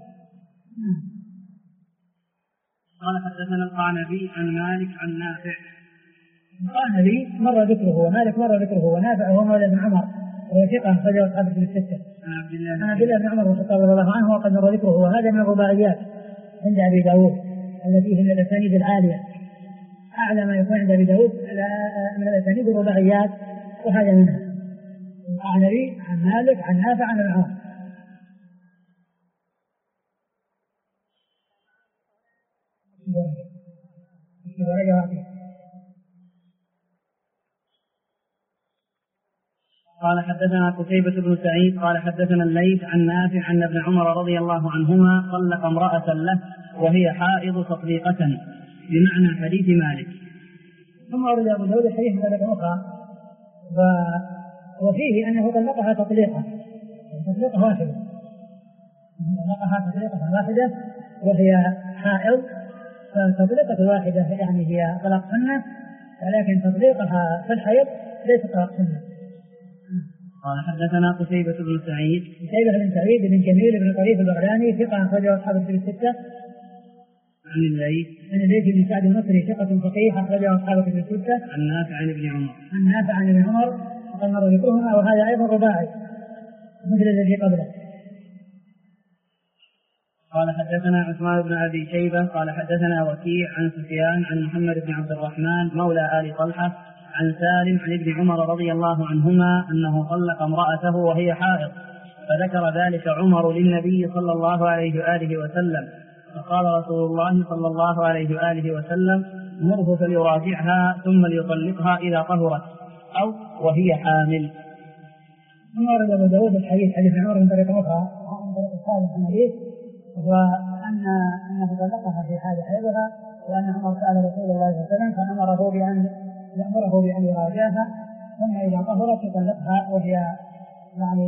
قال حدثنا القعنبي عن مالك عن نافع. القعنبي مر ذكره ومالك مر ذكره، ونافع هو مولى بن عمر وثقة خرج أصحاب الكتب الستة. عن عبد الله بن عمر رضي الله عنه وقد مر ذكره، وهذا من الرباعيات عند أبي داود التي هي من الأسانيد العالية، أعلى ما يكون عند أبي داود من الأسانيد الرباعيات، وهذا منها. القعنبي عن مالك عن نافع عن ابن عمر. قال حدثنا قتيبة بن سعيد قال حدثنا الليث عن نافع عن ابن عمر رضي الله عنهما طلق امرأة له وهي حائض تطليقة بمعنى حديث مالك. ثم أورد أبو داود حديث طلقة أخرى وفيه أنه طلقها تطليقة واحدة وهي حائض، فالتطليقة واحدة يعني هي طلاق سنة، ولكن تطليقها في الحيض ليس طلاق سنة. قال حدثنا قتيبة بن سعيد بن جميل بن طريف البغلاني ثقة أخرجه أصحاب الكتب الستة. عن الليث بن سعد المصري ثقة فقيه أخرجه أصحاب الكتب الستة. عن نافع عن ابن عمر وقد مر ذكرهما، وهذا أيضا رباعي مثل الذي قبله. قال حدثنا عثمان بن أبي شيبة قال حدثنا وكيع عن سفيان عن محمد بن عبد الرحمن مولى آل طلحة عن سالم عن ابن عمر رضي الله عنهما أنه طلق امرأته وهي حائض، فذكر ذلك عمر للنبي صلى الله عليه وآله وسلم، فقال رسول الله صلى الله عليه وآله وسلم: مره فليراجعها ثم ليطلقها إذا طهرت أو وهي حامل. ورد أبو داود الحديث حديث عمر من طريق أخرى من طريق الثالث من الحديث، أنه طلقها في حال حيضها، وأن عمر سأل رسول الله صلى الله عليه وسلم فأمره بأن يراجعها ثم إذا طهرت يطلقها وهي يعني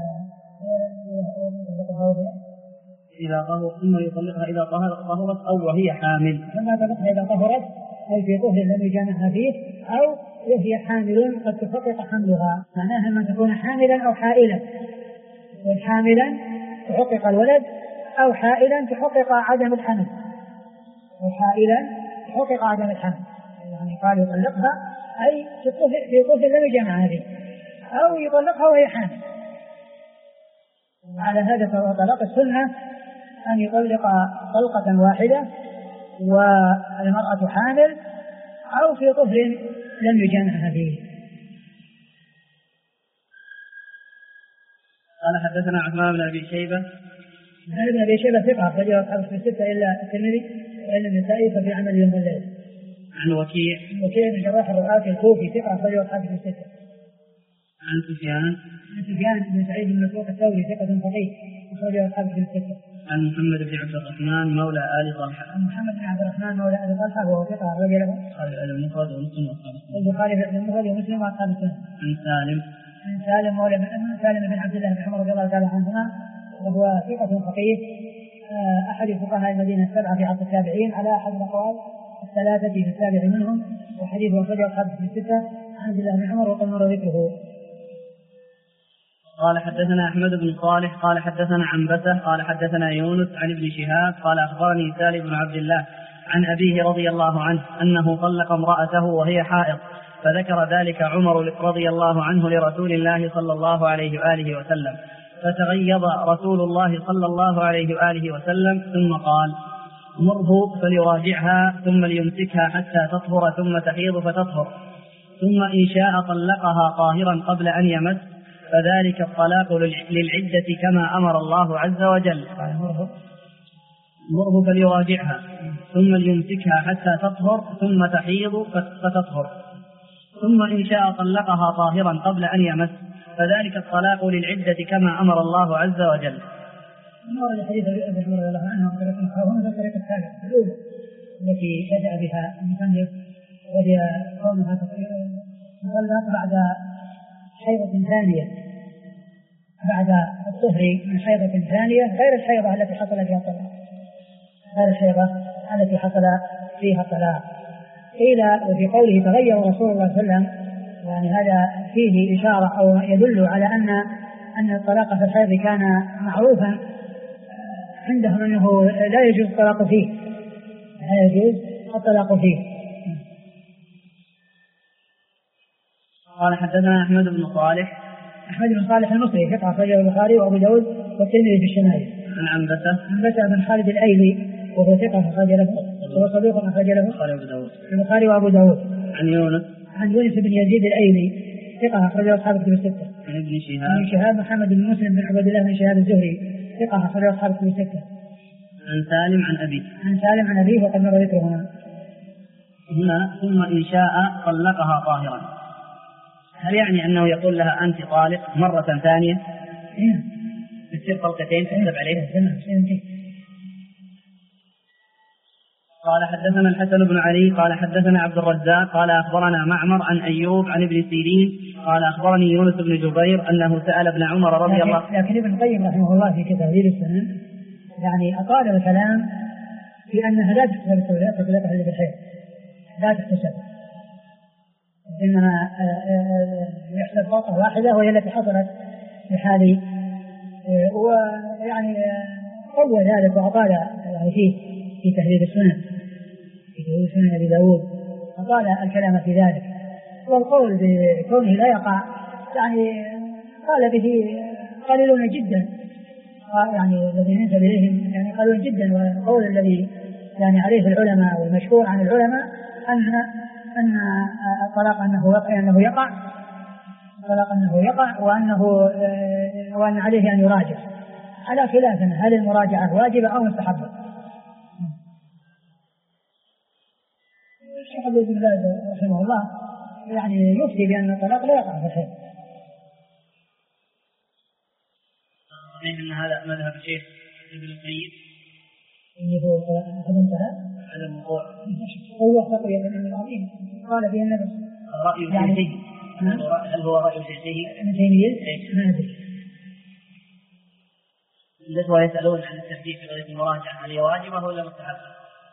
إذا طهرت ثم يطلقها إذا طهرت أو وهي حامل. ثم يطلقها إذا طهرت أي في طهر لم يجامعها فيه أو وهي حامل قد تحقق حملها، معناها أن تكون حاملا أو حائلا، وحاملا تحقق الولد أو حائلا تحقق عدم الحمل، وحائلا تحقق عدم الحمل. يعني قال يطلقها أي في طهر لم يجامعها فيه أو يطلقها وهي حامل. على هذا فطلاق السنة أن يطلق طلقة واحدة والمرأة حامل أو في طهر لم يجامعها فيه. قال حدثنا عثمان بن أبي شيبة. ابن أبي شيبة ثقة أخرجه أصحاب الستة إلا الترمذي وإلا النسائي ففي عمل يوم الليل. عن وكيع بن جراح الرؤاسي الكوفي ثقة أخرجه أصحاب الستة. عن سفيان بن سعيد بن مسروق الثوري ثقة فقيه أخرجه أصحاب الستة. عن محمد بن عبد الرحمن مولى آل طلحة. محمد بن عبد الرحمن مولى آل طلحة وهو ثقة أخرجه له المفرد ومسلم وأصحاب السنة. البخاري في المفرد ومسلم وأصحاب السنة. عن سالم بن عبد الله بن عمر رضي الله تعالى عنهما وهو ثقة فقيه أحد فقهاء المدينة السبعة في عصر التابعين على أحد الأقوال الثلاثة في السابع منهم، وحديثه أخرجه أصحاب الستة عن عبد الله بن عمر وقد مر ذكره. قال حدثنا أحمد بن صالح قال حدثنا عنبسة قال حدثنا يونس عن ابن شهاب قال أخبرني سالم بن عبد الله عن أبيه رضي الله عنه أنه طلق امرأته وهي حائض، فذكر ذلك عمر رضي الله عنه لرسول الله صلى الله عليه وآله وسلم، فتغيظ رسول الله صلى الله عليه وآله وسلم ثم قال: مره فليراجعها ثم ليمسكها حتى تطهر ثم تحيض فتطهر، ثم إن شاء طلقها طاهرا قبل أن يمس، فذلك الطلاق للعدة كما أمر الله عز وجل. مره فليراجعها ثم ليمسكها حتى تطهر ثم تحيض فتطهر، ثم إن شاء طلقها طاهرا قبل أن يمس، فذلك الطلاق للعدة كما أمر الله عز وجل. ورد حديث ابي عمر رضي الله عنه وهو الطريقة الثالثة الأولى التي بدأ بها المصنف، وهي كونها تطلق بعد حيضة ثانية، بعد الطهر من حيضة ثانية غير الحيضة التي حصل فيها الطلاق، غير الحيضة التي حصل فيها الطلاق. قيل وفي قوله تغير رسول الله صلى الله عليه وسلم، يعني هذا فيه إشارة أو يدل على أن الطلاق في الحيض كان معروفا عندهم أنه لا يجوز الطلاق فيه، لا يجوز الطلاق فيه. قال حدثنا أحمد بن صالح المصري ثقة أخرجه البخاري وأبو داود والترمذي في الشمائل. عن عنبسة بن خالد الأيلي وهو ثقة أخرج له وهو صدوق أخرج له البخاري وأبو داود. عن يونس بن يزيد الأيلي ثقة أخرجه أصحاب الكتب الستة. عن ابن شهاب محمد بن مسلم بن عبد الله بن شهاب الزهري ثقة أخرجه أصحاب الكتب الستة. عن سالم عن أبيه وقد مر ذكرهما. هنا ثم إن شاء طلقها طاهرا، هل يعني أنه يقول لها أنت طالق مرة ثانية؟ تصير طلقتين تكتب عليه؟ قال حدثنا الحسن بن علي قال حدثنا عبد الرزاق قال أخبرنا معمر عن أيوب عن ابن سيرين قال أخبرني يونس بن جبير أنه سأل ابن عمر رضي الله عنه. لكن ابن القيم رحمه الله في تهذيب السنن يعني أطال الكلام في أنها لا تحتسب الطلاق اللي بالحيض، لا تحتسب، إنما يحسب طلقة واحدة وهي التي حصلت في حال، ويعني قوى ذلك وأطال يعني في تهذيب السنن أبي داود أطال الكلام في ذلك، والقول بكونه لا يقع يعني قال به قليلون جدا، يعني الذين ينسب إليهم يعني قليل جدا، والقول الذي يعني عليه العلماء والمشهور عن العلماء أن الطلاق أنه يقع الطلاق أنه يقع وأن عليه أن يراجع، على خلاف هل المراجعة واجبة أو مستحبة. الشيخ عبد الباز رحمه الله يعني يفتي بأن الطلاق لا يقع في الحيض. صحيح أن هذا مذهب الشيخ ابن القيم هذا انتهى عدم وقوع هو تقوية من العظيم قال فيه النبي الرأي يعني شيخه. هل هو رأي شيخه؟ ابن تيمية ما أدري. النسوة يسألون عن الترتيب في غير المراجعة هل هي واجبة ولا مستحبة؟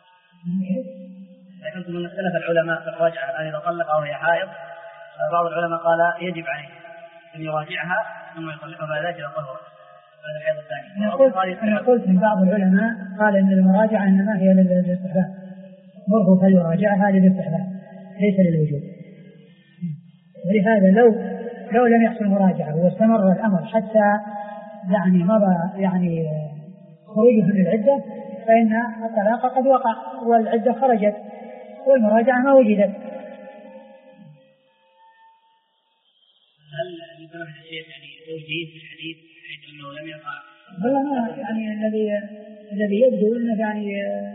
لكن من اختلف العلماء في الرجعة أن إذا طلق وهي حائض بعض العلماء قال يجب عليه أن يراجعها ثم يطلقها بعد ذلك إلى الطهر. هذا الحيض الثاني. أنا قلت من بعض العلماء قال إن المراجعة إنما هي للاستحباب، مره فليراجعها للاستحباب ليس للوجوب. ولهذا لو لم يحصل مراجعة واستمر الأمر حتى يعني مضى يعني خروجه من العدة فإن الطلاق قد وقع والعدة خرجت والمراجعة ما وجدت. هل لسماحة الشيخ يعني توجيه في الحديث حيث أنه لم يقع؟ والله ما يعني الذي يبدو أنه يعني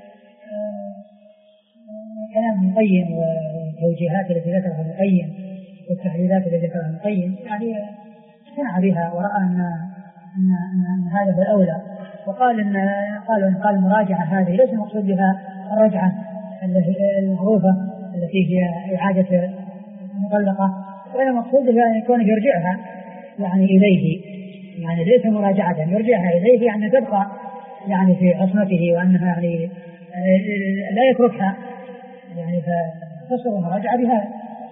كلام ابن القيم والتوجيهات التي ذكرها ابن القيم والتحليلات التي ذكرها ابن القيم يعني اقتنع بها ورأى أن هذا هو الأولى، وقال قال المراجعة هذه ليس المقصود بها الرجعة المعروفة التي هي إعادة المطلقة، ولا مقصود بها أن يكون يرجعها يعني إليه، يعني ليس مراجعة يرجعها إليه يعني تبقى يعني في عصمته وأنها يعني لا يتركها يعني فتصل المراجعة بهذا.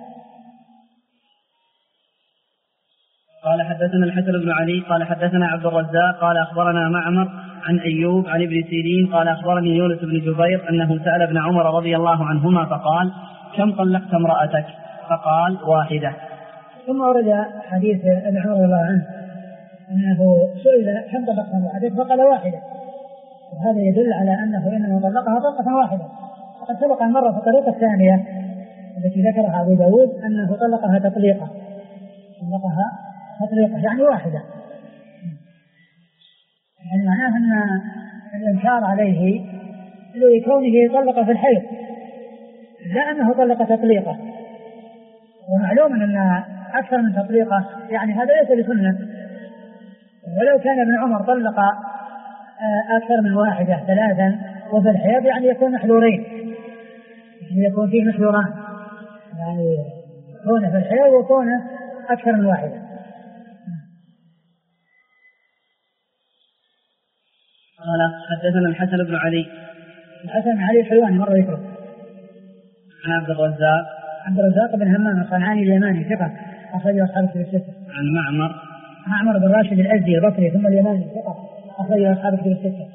قال حدثنا الحسن بن علي قال حدثنا عبد الرزاق قال أخبرنا معمر عن أيوب عن ابن سيرين قال أخبرني يونس بن جبير أنه سأل ابن عمر رضي الله عنهما فقال كم طلقت امرأتك؟ فقال واحدة. ثم ورد حديث ابن عمر رضي الله عنه أنه سئل كم طلقت امرأتك؟ فقال واحدة، وهذا يدل على أنه إنما طلقها طلقة واحدة. وقد سبق المرة في الطريقة الثانية التي ذكرها أبو داود أنه طلقها تطليقة يعني واحدة، يعني معناه أن الإنكار عليه لكونه طلق في الحيض لا أنه طلق تطليقة، ومعلوم أن أكثر من تطليقة يعني هذا ليس بسنة، ولو كان ابن عمر طلق أكثر من واحدة ثلاثا وفي الحيض يعني يكون محذورين، يكون فيه محذوران يعني كونه في الحيض وكونه أكثر من واحدة. قال حدثنا الحسن بن علي الحلواني مرة يكره عن عبد الرزاق بن همام الصنعاني اليماني ثقة أخرجه أصحاب الكتب الستة. عن معمر بن راشد الأزدي البصري ثم اليماني ثقة أخرجه أصحاب الكتب الستة.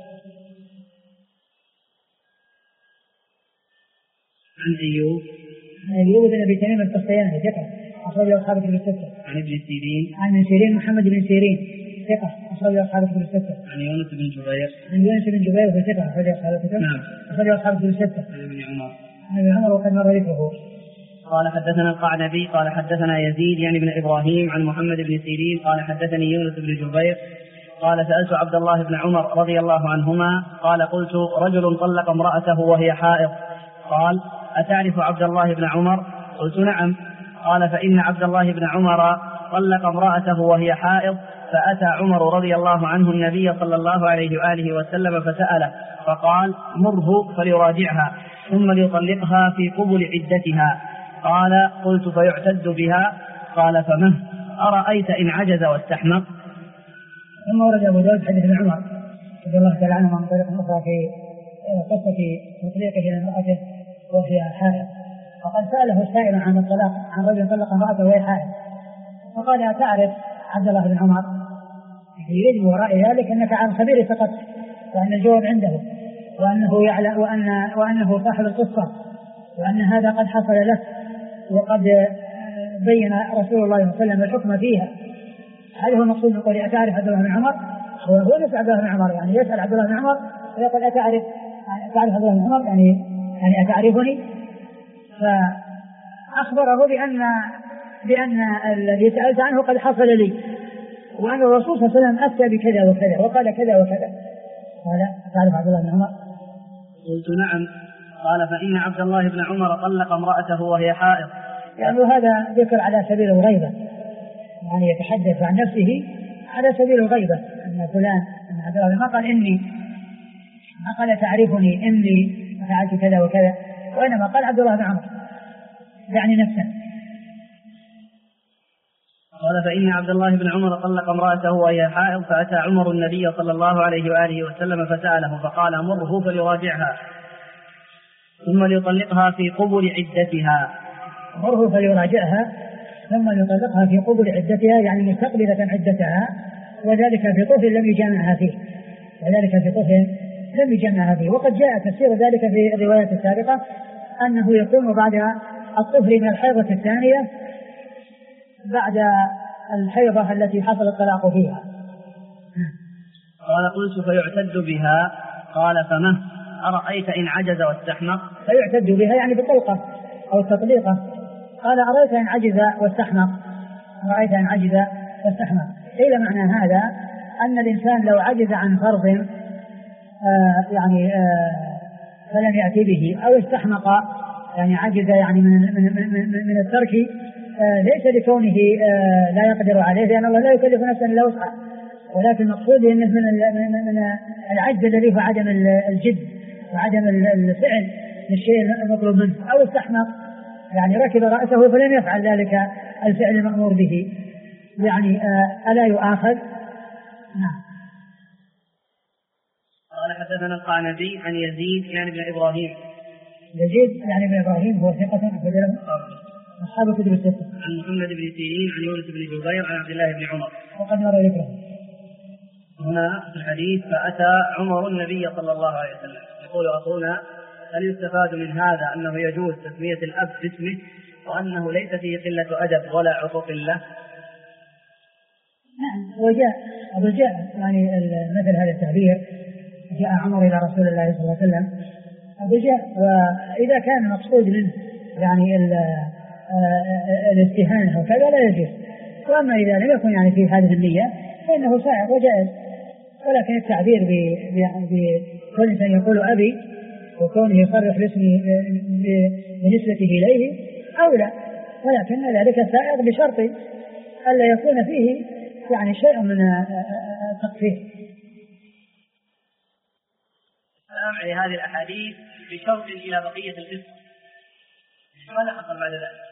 عن أيوب بن أبي تميم القسطلاني ثقة أخرجه أصحاب الكتب الستة. عن ابن سيرين محمد بن سيرين ثقة أخرجه أصحاب الكتب الستة. عن يونس بن جبير وهو ثقة أخرجه أصحاب الكتب. نعم. أخرجه أصحاب الكتب الستة. عن ابن عمر وقد مر ذكره. قال حدثنا القعنبي قال حدثنا يزيد يعني بن إبراهيم عن محمد بن سيرين قال حدثني يونس بن جبير قال سألت عبد الله بن عمر رضي الله عنهما قال قلت رجل طلق امرأته وهي حائض قال أتعرف عبد الله بن عمر؟ قلت نعم. قال فإن عبد الله بن عمر طلق امرأته وهي حائض فأتى عمر رضي الله عنه النبي صلى الله عليه وآله وسلم فسأله فقال مره فليراجعها ثم ليطلقها في قبل عدتها. قال قلت فيعتد بها؟ قال فمن أرأيت إن عجز واستحمق. ثم ورد أبو داود حديث ابن عمر رضي الله تعالى عنه عن طريق أخرى في قصة تطليقه لامرأته وهي حائض، وقد سأله السائل عن الطلاق عن رجل طلق امرأته وهي حائض فقال أتعرف عبد الله بن عمر؟ يريد وراء ذلك أنك عن خبير فقط وأن الجواب عنده وأنه يعلم وأنه صاحب القصة وأن هذا قد حصل له وقد بين رسول الله صلى الله عليه وسلم الحكم فيها. هذا هو المقصود بقول أتعرف عبد الله بن عمر؟ هو نفس عبد الله بن عمر يعني يسأل عبد الله بن عمر ويقول أتعرف عبد الله بن عمر يعني أتعرفني؟ أخبره بأن الذي سألت عنه قد حصل لي، وأن الرسول صلى الله عليه وسلم أفتى بكذا وكذا وقال كذا وكذا. قال تعرف عبد الله بن عمر؟ قلت نعم. قال فإن عبد الله بن عمر طلق امرأته وهي حائض. يعني هذا ذكر على سبيل الغيبة، يعني يتحدث عن نفسه على سبيل الغيبة، أن فلان أن عبد الله ما قال إني، ما قال تعرفني إني فعلت كذا وكذا، وإنما قال عبد الله بن عمر يعني نفسه. قال فإن عبد الله بن عمر طلق امرأته وهي حائض، فأتى عمر النبي صلى الله عليه وآله وسلم فسأله فقال مره فليراجعها ثم ليطلقها في قبل عدتها. مره فليراجعها ثم ليطلقها في قبل عدتها، يعني مستقبلة عدتها، وذلك في طهر لم يجامعها فيه، وذلك في طهر لم يجامعها فيه. وقد جاء تفسير ذلك في الروايات السابقة أنه يكون بعد الطهر من الحيضة الثانية بعد الحيضة التي حصل الطلاق فيها. قال قلت فيعتد بها. قال فمه أرأيت إن عجز واستحمق؟ فيعتد بها يعني بالطلقة أو التطليقة. قال أرأيت إن عجز واستحمق، أرأيت إن عجز واستحمق. قيل معنى هذا أن الإنسان لو عجز عن فرض فلم يأتي به، أو استحمق يعني عجز يعني من الترك، ليس لكونه لا يقدر عليه، لأن الله لا يكلف نفسا إلا وسعها، ولكن المقصود أنه من العجز الذي هو عدم الجد وعدم الفعل للشيء المطلوب منه. أو استحمق يعني ركب رأسه فلم يفعل ذلك الفعل المأمور به، يعني ألا يؤاخذ. نعم. قال حدثنا القعنبي عن يزيد يعني بن إبراهيم. يزيد يعني بن إبراهيم هو ثقة أخرجه أصحاب كتب الستة. عن محمد بن سيرين عن يونس بن جبير عن عبد الله بن عمر. وقد مر ذكره. هنا في الحديث فأتى عمر النبي صلى الله عليه وسلم. يقول أخونا هل يستفاد من هذا أنه يجوز تسمية الأب باسمه وأنه ليس فيه قلة أدب ولا عقوق الله؟ نعم. وجاء يعني مثل هذا التعبير، جاء عمر إلى رسول الله صلى الله عليه وسلم وجاء، وإذا كان مقصود منه يعني الاستهانة وكذا لا يجوز، وأما إذا لم يكن يعني في هذه النية فإنه سائغ وجائز. ولكن التعبير بكل إنسان يقول أبي وكونه يصرح باسمه بنسبته إليه أولى، ولكن ذلك سائغ بشرط ألا يكون فيه يعني شيء من التقصير. السلام لهذه الأحاديث بشرط إلى بقية القصة، ماذا حصل بعد ذلك؟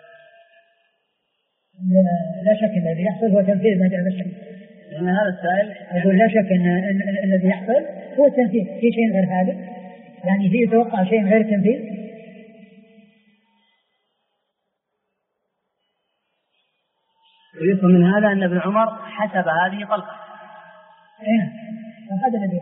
لا شك أن الذي يحصل هو تنفيذ ما جاء بالشرع، لأن هذا السائل يقول لا شك أن الذي يحصل هو التنفيذ، في شيء غير هذا يعني فيه يتوقع شيء غير التنفيذ. ويفهم من هذا أن ابن عمر حسب هذه طلقة. هذا الذي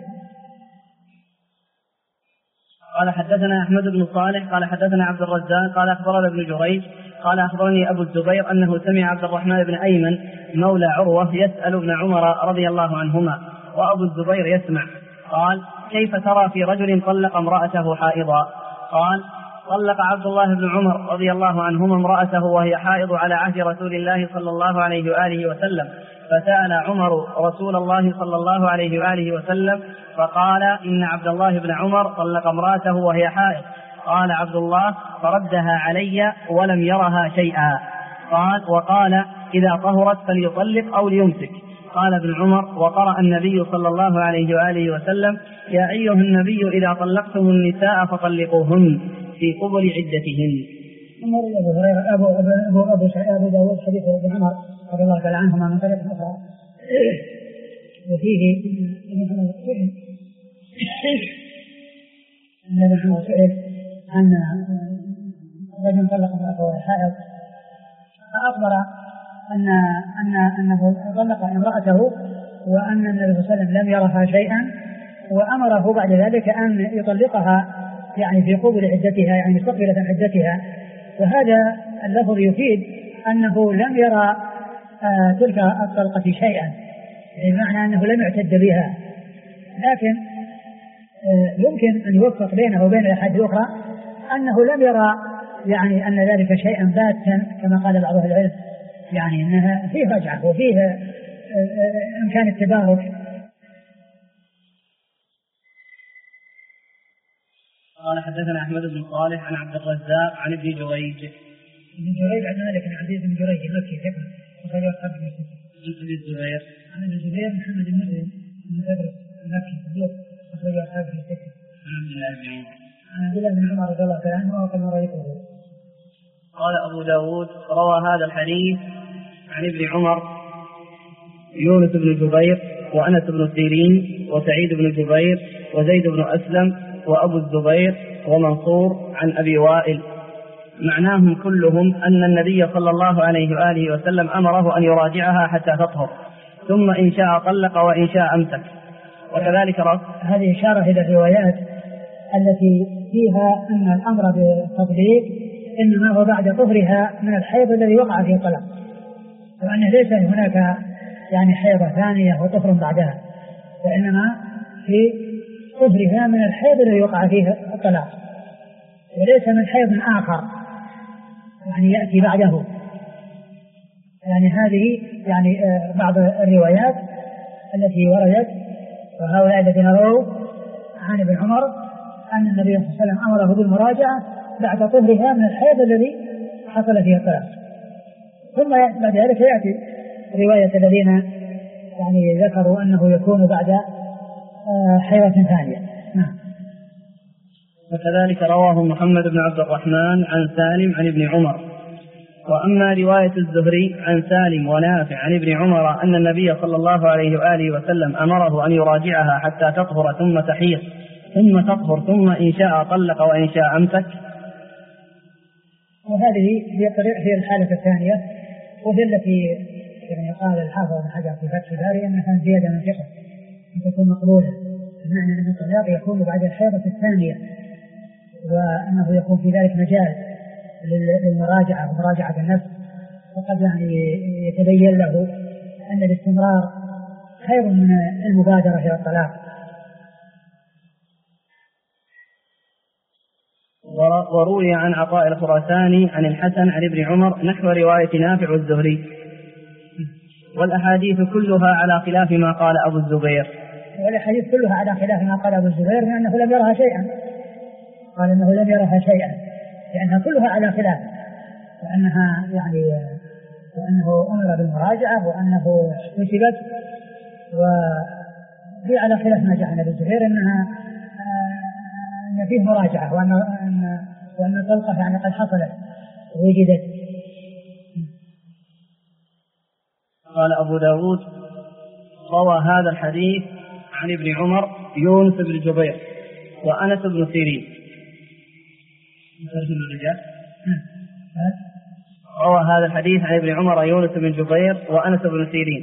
قال حدثنا أحمد بن صالح قال حدثنا عبد الرزاق قال أخبرنا ابن جريج قال أخبرني أبو الزبير أنه سمع عبد الرحمن بن أيمن مولى عروة يسأل ابن عمر رضي الله عنهما وأبو الزبير يسمع. قال كيف ترى في رجل طلق امرأته حائضا؟ قال طلق عبد الله بن عمر رضي الله عنهما امرأته وهي حائض على عهد رسول الله صلى الله عليه وآله وسلم، فسأل عمر رسول الله صلى الله عليه وآله وسلم فقال إن عبد الله بن عمر طلق امرأته وهي حائض. قال عبد الله فردها علي ولم يرها شيئا. وقال إذا طهرت فليطلق أو ليمسك. قال ابن عمر وقرأ النبي صلى الله عليه وآله وسلم يا أيها النبي إذا طلقتم النساء فطلقوهن في قبل عدتهن. أبو داود حديث ابن عمر رضي الله تعالى عنهما من طريق أخرى وفيه أن ابن عمر سئل أن رجل طلق امرأته وهي حائض، فأخبر أنه طلق امرأته وأن النبي صلى الله عليه وسلم لم يرها شيئا، وأمره بعد ذلك أن يطلقها يعني في قبل عدتها يعني مستقبلة عدتها. وهذا اللفظ يفيد أنه لم يرى تلك الطلقة شيئا، بمعنى أنه لم يعتد بها، لكن يمكن أن يوفق بينه وبين الأحاديث الأخرى أنه لم يرى يعني أن ذلك شيئا باتا كما قال بعض أهل العلم، يعني أنها فيه رجعة وفيه إمكان التدارك. قال حدثنا أحمد بن صالح عن عبد الرزاق عن ابن جريج. ابن جريج عن مالك بن عبد بن جريج المكي ثقة وخرج أصحاب عن أبي الزبير عن ابن الزبير محمد بن مسلم بن بدر المكي صدوق وخرج أصحاب الستة. عن عبد الله بن عمر رضي الله تعالى عنه وكما رأيته. قال أبو داود روى هذا الحديث عن ابن عمر يونس بن جبير وأنس بن سيرين وسعيد بن جبير وزيد بن أسلم وأبو الزبير ومنصور عن أبي وائل، معناهم كلهم أن النبي صلى الله عليه وآله وسلم أمره أن يراجعها حتى تطهر، ثم إن شاء طلق وإن شاء أمسك. وكذلك هذه إشارة إلى الروايات التي فيها أن الأمر بالتطليق إنما هو بعد طهرها من الحيض الذي وقع فيه الطلاق، وأن ليس هناك يعني حيضة ثانية وطهر بعدها، وإنما في طهرها من الحيض الذي وقع فيه الطلاق، وليس من حيض آخر يعني يأتي بعده. يعني هذه يعني بعض الروايات التي وردت، وهؤلاء الذين رووا عن ابن عمر أن النبي صلى الله عليه وسلم أمره بالمراجعة بعد طهرها من الحيض الذي حصل فيه الطلاق. ثم بعد ذلك يأتي رواية الذين يعني ذكروا أنه يكون بعد حيضة ثانية. وكذلك رواه محمد بن عبد الرحمن عن سالم عن ابن عمر. وأما رواية الزهري عن سالم ونافع عن ابن عمر أن النبي صلى الله عليه وآله وسلم أمره أن يراجعها حتى تطهر ثم تحيض ثم تطهر ثم إن شاء طلق وإن شاء أمسك، وهذه هي الحالة الثانية، وهي التي يعني قال الحافظ بن حجر في فتح الباري أنها زيادة من ثقة أن تكون مقبولة، بمعنى أن الطلاق يكون بعد الحيضة الثانية، وأنه يكون في ذلك مجال للمراجعة ومراجعة النفس، وقد يعني يتبين له أن الاستمرار خير من المبادرة إلى الطلاق. وروي عن عطاء الخراساني عن الحسن عن ابن عمر نحو رواية نافع والزهري، والأحاديث كلها على خلاف ما قال أبو الزبير. والأحاديث كلها على خلاف ما قال أبو الزبير، لأنه لم يرها شيئا، قال أنه لم يرها شيئا، لأنها كلها على خلاف، وأنها يعني وأنه أمر بالمراجعة وأنه كتبت، وهي على خلاف ما جاء عن أبو الزبير أنها أن فيه مراجعة وأن طلقة يعني قد حصلت ووجدت. قال أبو داود روى هذا الحديث عن ابن عمر يونس بن جبير وأنس بن سيرين. روى هذا الحديث عن ابن عمر يونس بن جبير وأنس بن سيرين.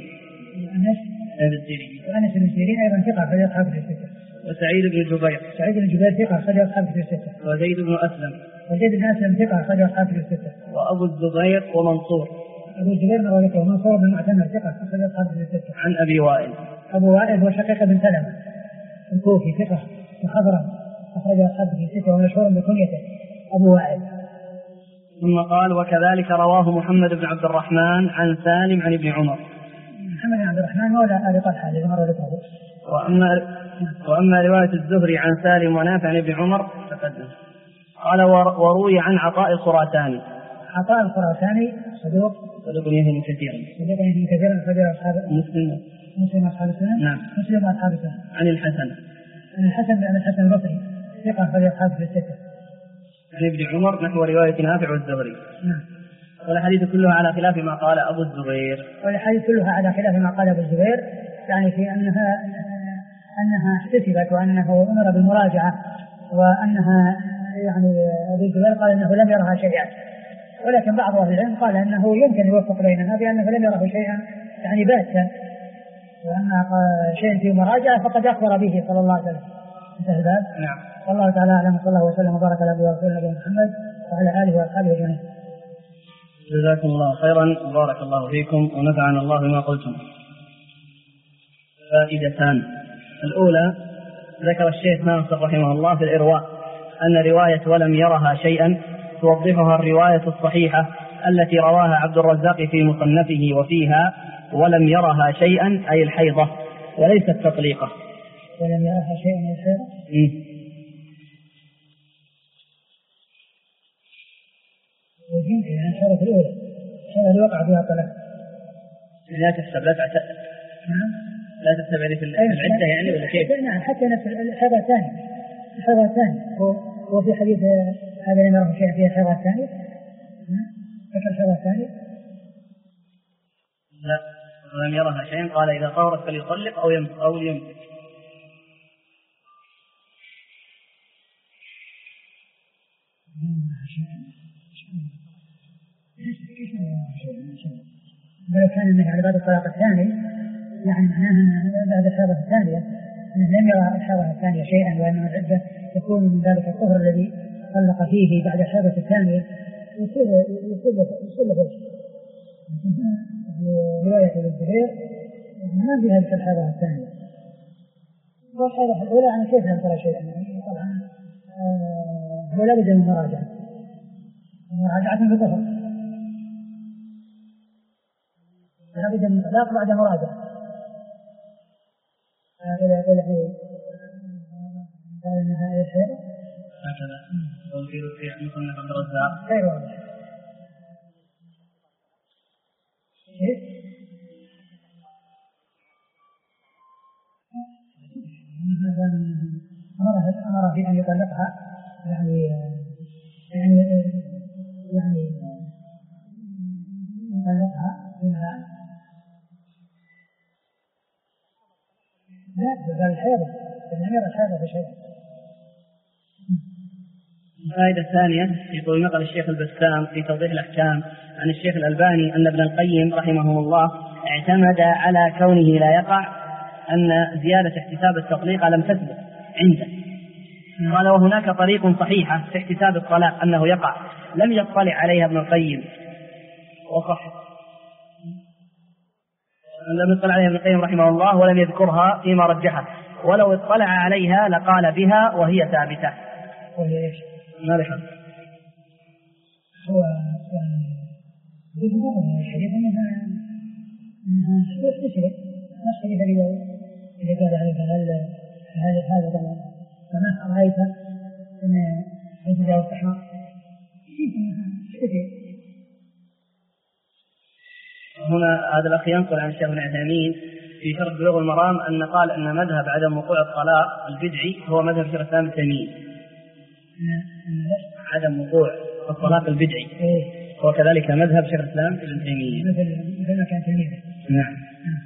وأنس بن سيرين أيضا ثقة أخرج أصحاب في الستة. وسعيد بن جبير. سعيد بن جبير ثقة أخرج أصحاب في الستة. وزيد بن أسلم. وزيد بن أسلم ثقة أخرج أصحاب في الستة. وأبو الزبير ومنصور. أبو الزبير مرويته ومنصور بن معتمر ثقة أخرج أصحاب في الستة. عن أبي وائل. أبو وائل هو شقيق بن سلمة الكوفي ثقة وخضرا أخرج أصحاب في الستة ومشهور بكنيته أبو وائل. ثم قال وكذلك رواه محمد بن عبد الرحمن عن سالم عن ابن عمر. محمد بن عبد الرحمن مولى آل طلحة الذي مر ذكره. وأما رواية الزهري عن سالم ونافع عن ابن عمر تقدم. قال وروي عن عطاء الخراساني. عطاء الخراساني صدوق يهم كثيرا فجر أصحاب مسلم أصحاب السنة. نعم. مسلم أصحاب السنة. عن الحسن بن الحسن البصري ثقة فجر أصحاب في الستة. عن ابن عمر نحو رواية نافع والزهري. نعم. والحديث كلها على خلاف ما قال أبو الزبير. والحديث كلها على خلاف ما قال أبو الزبير، يعني في أنها احتسبت وأنه أمر بالمراجعة، وأنها يعني أبو الزبير قال أنه لم يرها شيئا، ولكن بعض أهل العلم قال أنه يمكن يوفق بينها بأنه لم يره شيئا يعني باتا، وأن شيء في مراجعة فقد أخبر به صلى الله عليه وسلم. انتهى الباب. نعم. والله تعالى أعلم، صلى الله وسلم وبارك على رسولنا محمد وعلى آله وأصحابه أجمعين. جزاكم الله خيرا وبارك الله فيكم ونفعنا الله بما قلتم. فائدتان. الأولى ذكر الشيخ ناصر رحمه الله في الإرواء أن رواية ولم يرها شيئا توضحها الرواية الصحيحة التي رواها عبد الرزاق في مصنفه وفيها ولم يرها شيئا أي الحيضة وليست تطليقة. ولم يرها شيئا أي الحيضة. ويمكن أن الحيضة الأولى الحيضة وقع فيها طلاق. لا تحسب لا تعتد. نعم. لا تحسب يعني في العدة يعني ولا كيف؟ نعم حتى نفس الحيضة الثانية. الحيضة الثانية هو في حديث هذا لم يره شيئا فيها الحيضة الثانية. ذكر الحيضة الثانية. لا ولم يرها شيئا قال إذا طهرت فليطلق أو يمسك. لو كان النهي على بعد الطلاق الثاني يعني معناها بعد الحيضة الثانية لم يرى الحيضة الثانية شيئا وأن العدة تكون من ذلك الطهر الذي طلق فيه بعد الحيضة الثانية يصير له رواية الزبير ما فيها ذكر الحيضة الثانية. والحيضة الأولى يعني كيف لم ترى شيئا طبعا هو لا بد من مراجعة بطهر لا بد من إطلاق بعد مراجعة. إلى قال إنها أي شيء هكذا في مصنف عبد الرزاق غير واضح. أمر في أن يطلقها يعني يطلقها منها لا بل الحيضة لم يرى الحيضة في شيء. الفائدة الثانية يقول نقل الشيخ البسام في توضيح الأحكام عن الشيخ الألباني أن ابن القيم رحمه الله اعتمد على كونه لا يقع أن زيادة احتساب التطليق لم تثبت عنده. قال وهناك طريق صحيحة في احتساب الطلاق أنه يقع لم يطلع عليها ابن القيم وصح لم يطلع عليها ابن القيم رحمه الله ولم يذكرها فيما رجحه ولو اطلع عليها لقال بها وهي ثابتة. وهي إيش؟ ما لحظ هو يعني الحديث أنها تشرك نشرك الرواية إذا قال عليها هذا فما رأيت أن هذا والتحرار هنا هذا الأخ ينقل عن الشيخ ابن عثيمين في شرح بلوغ المرام أن قال أن مذهب عدم وقوع الطلاق البدعي هو مذهب شيخ الإسلام ابن تيمية. عدم وقوع الطلاق البدعي هو كذلك مذهب شيخ الإسلام ابن تيمية مثل ما كان تيمية. نعم.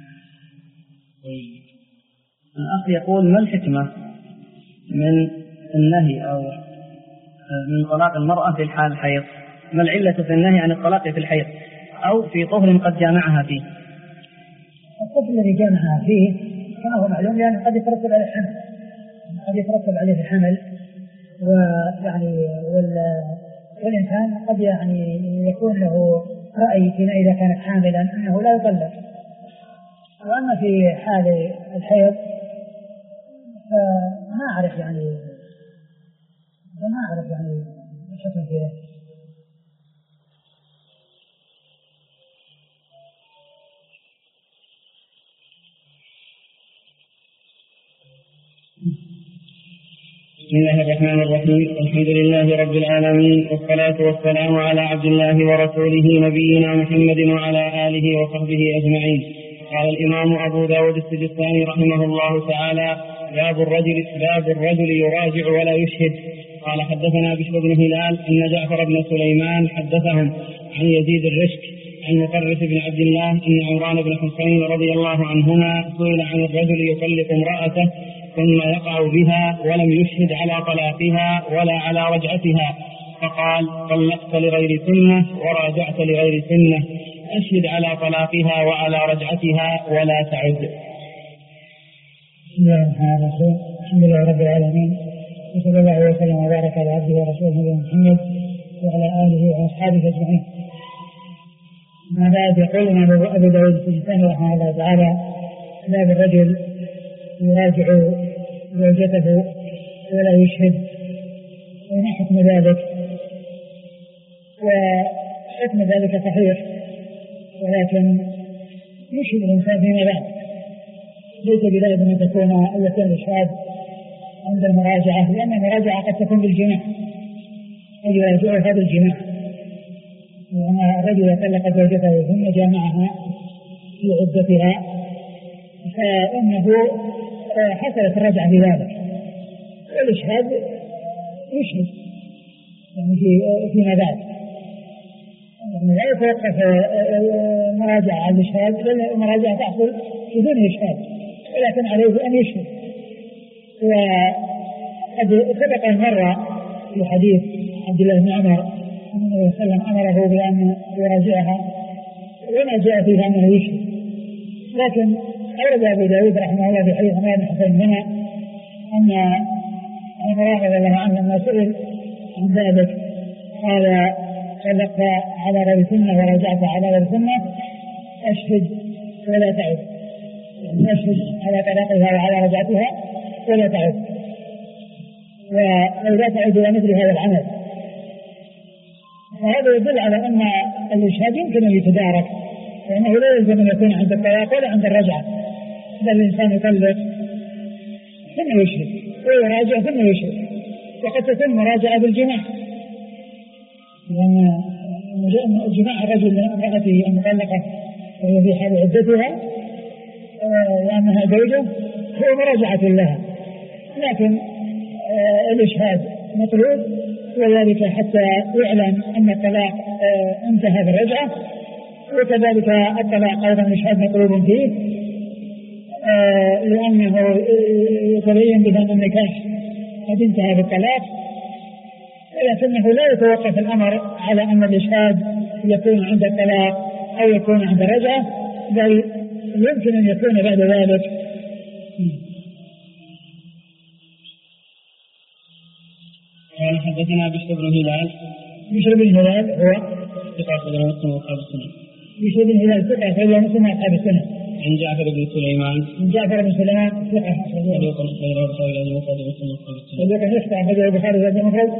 الأخ يقول ما الحكمة من النهي أو من طلاق المرأة في الحال الحيض؟ ما العلة في النهي عن الطلاق في الحيض أو في طهر قد جامعها فيه؟ الطفل الذي جامعها فيه كما هو معلوم لأنه قد يترتب عليه الحمل عليه الحمل ويعني والإنسان قد يعني يكون له رأي فيما إذا كانت حاملا أنه لا يطلق. وأما في حال الحيض فما أعرف يعني الحكم فيه. بسم الله الرحمن الرحيم. الحمد لله رب العالمين والصلاة والسلام على عبد الله ورسوله نبينا محمد وعلى آله وصحبه أجمعين. قال الإمام أبو داود السجستاني رحمه الله تعالى باب الرجل يراجع ولا يشهد. قال حدثنا بشر بن هلال أن جعفر بن سليمان حدثهم عن يزيد الرشك عن مطرف بن عبد الله أن عمران بن حسين رضي الله عنهما سئل عن الرجل يطلق امرأته ثم يقع بها ولم يشهد على طلاقها ولا على رجعتها فقال طلقت لغير سنة وراجعت لغير سنة أشهد على طلاقها وعلى رجعتها ولا تعد. بسم الله الرحمن الرحيم. الحمد لله رب العالمين وصلى الله وسلم وبارك على عبده ورسوله محمد وعلى آله وأصحابه أجمعين. ما بعد يقول أبو داود السجستاني رحمه الله تعالى باب الرجل يراجع زوجته ولا يشهد وما حكم ذلك؟ وحكم ذلك صحيح، ولكن يشهد الإنسان فيما بعد، ليس بلازم أن يكون الإشهاد عند المراجعة، لأن المراجعة قد تكون بالجماع، قد يراجع هذا الجماع، وأن الرجل طلق زوجته ثم جامعها في عدتها فإنه حصلت الرجعة في ذلك، والإشهاد يشهد يعني فيما بعد، يعني لا يتوقف مراجعة على الإشهاد، بل المراجعة تحصل بدون إشهاد، ولكن عليه أن يشهد. وقد سبق مرة في حديث عبد الله بن عمر أن النبي صلى الله عليه وسلم أمره بأن يراجعها وما جاء فيها أنه يشهد، لكن أورد أبو داود رحمه الله في حديث عمر بن حسين هنا أن عمر رضي الله عنه لما سئل عن ذلك قال: طلقت على غير سنة ورجعت على غير سنة أشهد ولا تعد، يعني أشهد على طلاقها وعلى رجعتها ولا تعد، ولا تعد إلى مثل هذا العمل. وهذا يدل على أن الإشهاد يمكن أن يتدارك، لأنه لا يلزم أن يكون عند الطلاق ولا عند الرجعة، بل الإنسان يطلق ثم يشهد ويراجع ثم يشهد، وقد تكون مراجعة بالجماع، لأن جماع الرجل لامرأته المطلقة وهي في حال عدتها لأنها زوجة هو مراجعة لها، لكن الإشهاد مطلوب، وذلك حتى يعلم أن الطلاق انتهى بالرجعة، وكذلك الطلاق أيضا الإشهاد مطلوب فيه لأنه يتبين بأن النكاح قد انتهى بالطلاق، ولكنه لا يتوقف الأمر على أن الإشهاد يكون عند الطلاق أو يكون عند الرجعة، بل يمكن أن يكون بعد ذلك. قال: حدثنا بشر بن هلال. بشر بن هلال هو ثقة أخرج مسلم وأصحاب السنة. بشر بن هلال ثقة أخرج مسلم وأصحاب السنة. عن جعفر بن سليمان. عن جعفر بن سليمان ثقة. صدوق أخرج البخاري ومسلم وأصحاب السنة. صدوق أخرج البخاري ومسلم.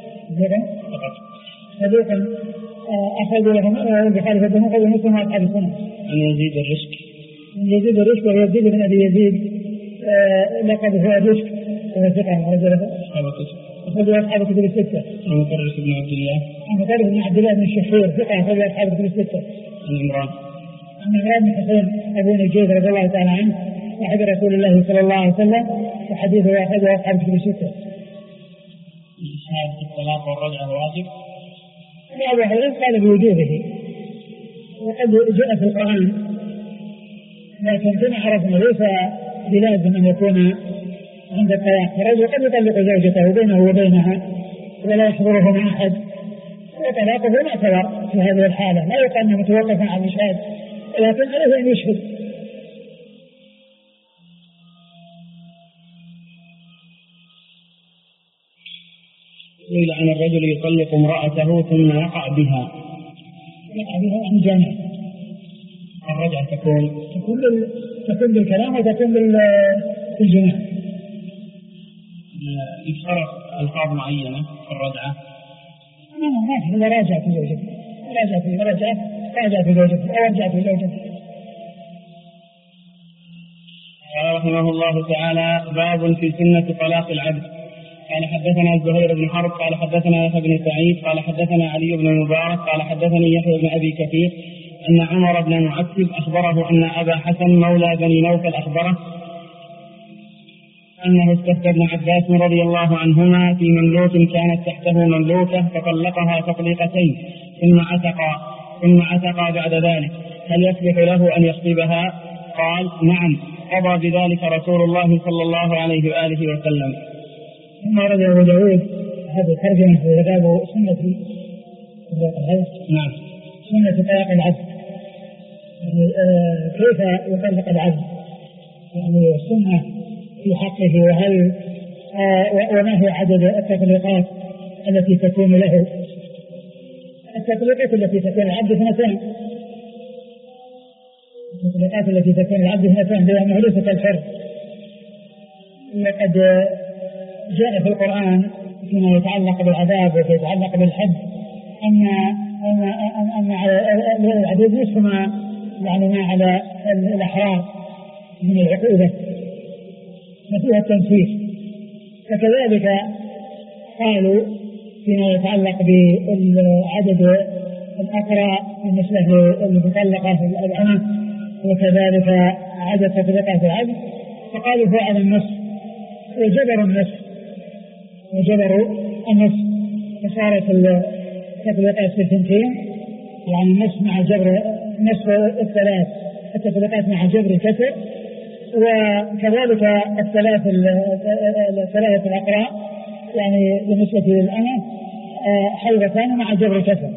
صدوق أخرج البخاري ومسلم وأصحاب السنة. عن يزيد الرشك. يزيد الرشك وهو يزيد بن أبي يزيد لقد هو الرشك وهو ثقة رجل أخرج أصحاب الكتب الستة. عن مطرف بن عبد الله. عن مطرف بن عبد الله بن الشخير ثقة أخرج أصحاب الكتب الستة. عن عمران. عن عمران بن حسين أبو نجيد رضي الله تعالى عنه صاحب رسول الله صلى الله عليه وسلم، وحديثه أخرجه أصحاب الكتب الستة. الإشهاد في الطلاق والرجعة واجب. بعض أهل العلم قال بوجوبه، وقد جاء في القرآن، لكن كما عرفنا ليس بلازم أن يكون عند الطلاق، الرجل قد يطلق زوجته بينه وبينها ولا يحضره من أحد، وطلاقه معتبر في هذه الحالة، لا يقال أنه متوقف عن الإشهاد، لكن عليه أن يشهد. قيل عن الرجل يطلق امرأته ثم يقع بها. يقع بها عن جانب. الرجعة تكون بالكلام وتكون بالجماع. يشترط ألفاظ معينة في الرجعة. ما هو راجع في زوجته، راجع في زوجته أو رجع في زوجته. قال رحمه الله تعالى: باب في سنة طلاق العبد. قال: حدثنا زهير بن حرب قال حدثنا يحيى بن سعيد قال حدثنا علي بن المبارك قال حدثني يحيى بن أبي كثير أن عمر بن معتب أخبره أن أبا حسن مولى بني نوفل أخبره أنه استفتى ابن عباس رضي الله عنهما في مملوك كانت تحته مملوكة فطلقها تطليقتين ثم عتق بعد ذلك، هل يصلح له أن يخطبها؟ قال: نعم، قضى بذلك رسول الله صلى الله عليه وآله وسلم. ثم رد أبو داود هذه الترجمة في باب سنة نعم سنة طلاق العبد، يعني كيف يطلق العبد، يعني السنة في حقه، وهل وما هي عدد التطليقات التي تكون له. التطليقات التي تكون العبد اثنتان، التطليقات التي تكون العبد اثنتان لأنه ليس كالحر. لقد جاء في القرآن فيما يتعلق بالعذاب وفي يتعلق بالحد أن على العبيد نصف ما يعني ما على الأحرار من العقوبة فيها التنفيذ. فكذلك قالوا فيما يتعلق بعدد الأقرى بالنسبة للمطلقة الأمة وكذلك عدد تطلقات العبد، فقالوا هو على النصف وجبروا النصف فصارت التطلقات في الثنتين، يعني النصف مع جبر نصف الثلاث التطلقات مع جبر الكسر، وكذلك الثلاثة الأقرى يعني بالنسبة للأمة حيضتان مع جبر الكسر،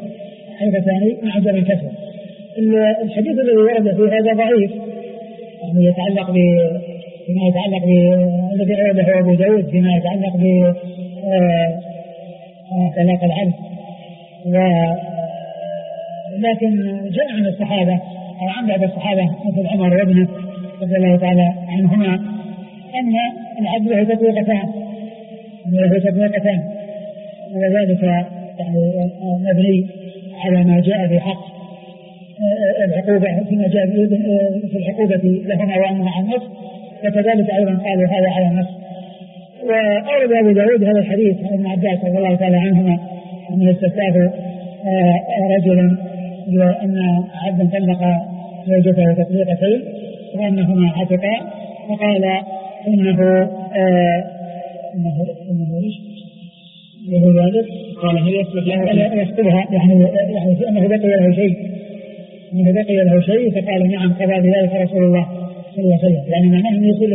الحديث الذي ورد في هذا ضعيف، يعني يتعلق فيما يتعلق الذي ورده أبو داود فيما يتعلق بطلاق العبد، لكن جاء عن الصحابة أو عن بعض الصحابة مثل عمر وابنه رضي الله تعالى عنهما أن العبد له تطليقتان وذلك يعني مبني على ما جاء بحق العقوبة فيما جاء في العقوبة لهما وأنهما عن النصف، وكذلك أيضا قالوا هذا على النصف. وأورد أبو داود هذا الحديث عن ابن عباس رضي الله تعالى عنهما أنه استفتاه رجلا بأن عبدا طلق زوجته تطليقتين وأنهما عتقا، فقال إنه ذلك قال هل يصلح له يخطبها يعني أنه بقي له شيء فقال نعم قضى بذلك رسول الله صلى الله عليه وسلم، يعني معناه أنه يصير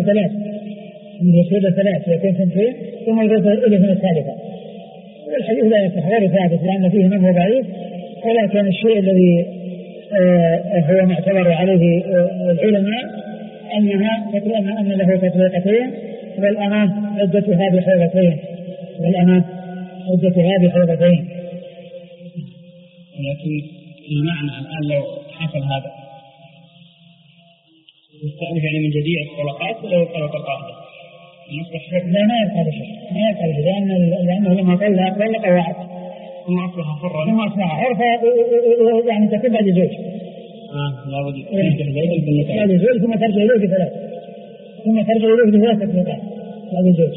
ثلاث يكون ثنتين ثم يضيف إليه من الثالثة. والحديث لا يصح غير ثابت لأن فيه منه ضعيف، ولكن الشيء الذي هو معتبر عليه العلماء أن له تطليقتين والأمان عدتها بحيضتين لكن المعنى الآن لو حصل هذا يستأنف يعني من جديد الطلقات ولا الطلقة القاعدة؟ لا ما يبقى شيء لأنه لما طلق واحد ثم أصبح حرا يعني تكون بعد زوج لابد بعد زوج ثم ترجع إليه بثلاث تطلقات بعد زوج.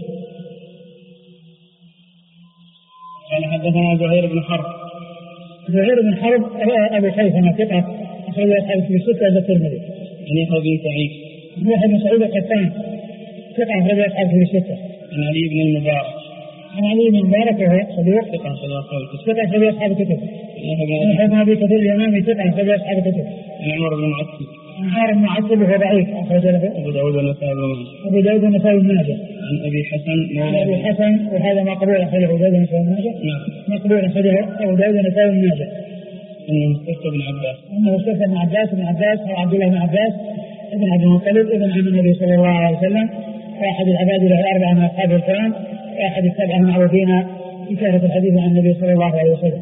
قال حدثنا زهير بن حرب أبو خيثمة ثقة أخرج أصحاب في الستة إلى الترمذي. عن يحيى بن سعيد القطان ثقة أخرج أصحاب في الستة. عن علي بن المبارك وهو صديق ثقة أخرج أصحاب الكتب. عن أبي كثير اليمامي ثقة أخرج أصحاب الكتب. عن عمر بن معتب وهو ضعيف أخرج له أبو داود والنسائي بن ماجه. عن أبي حسن وهذا مقبول أخرجه أبو داود والنسائي بن ماجه. مقبول أخرجه أبو داود والنسائي بن ماجه. أنه استفتى بن عباس هو عبد الله بن عباس ابن عبد المطلب ابن عم النبي صلى الله عليه وسلم، واحد العباد له 4 من أصحاب الكرام، واحد ال7 المعروفين بكثرة الحديث عن النبي صلى الله عليه وسلم.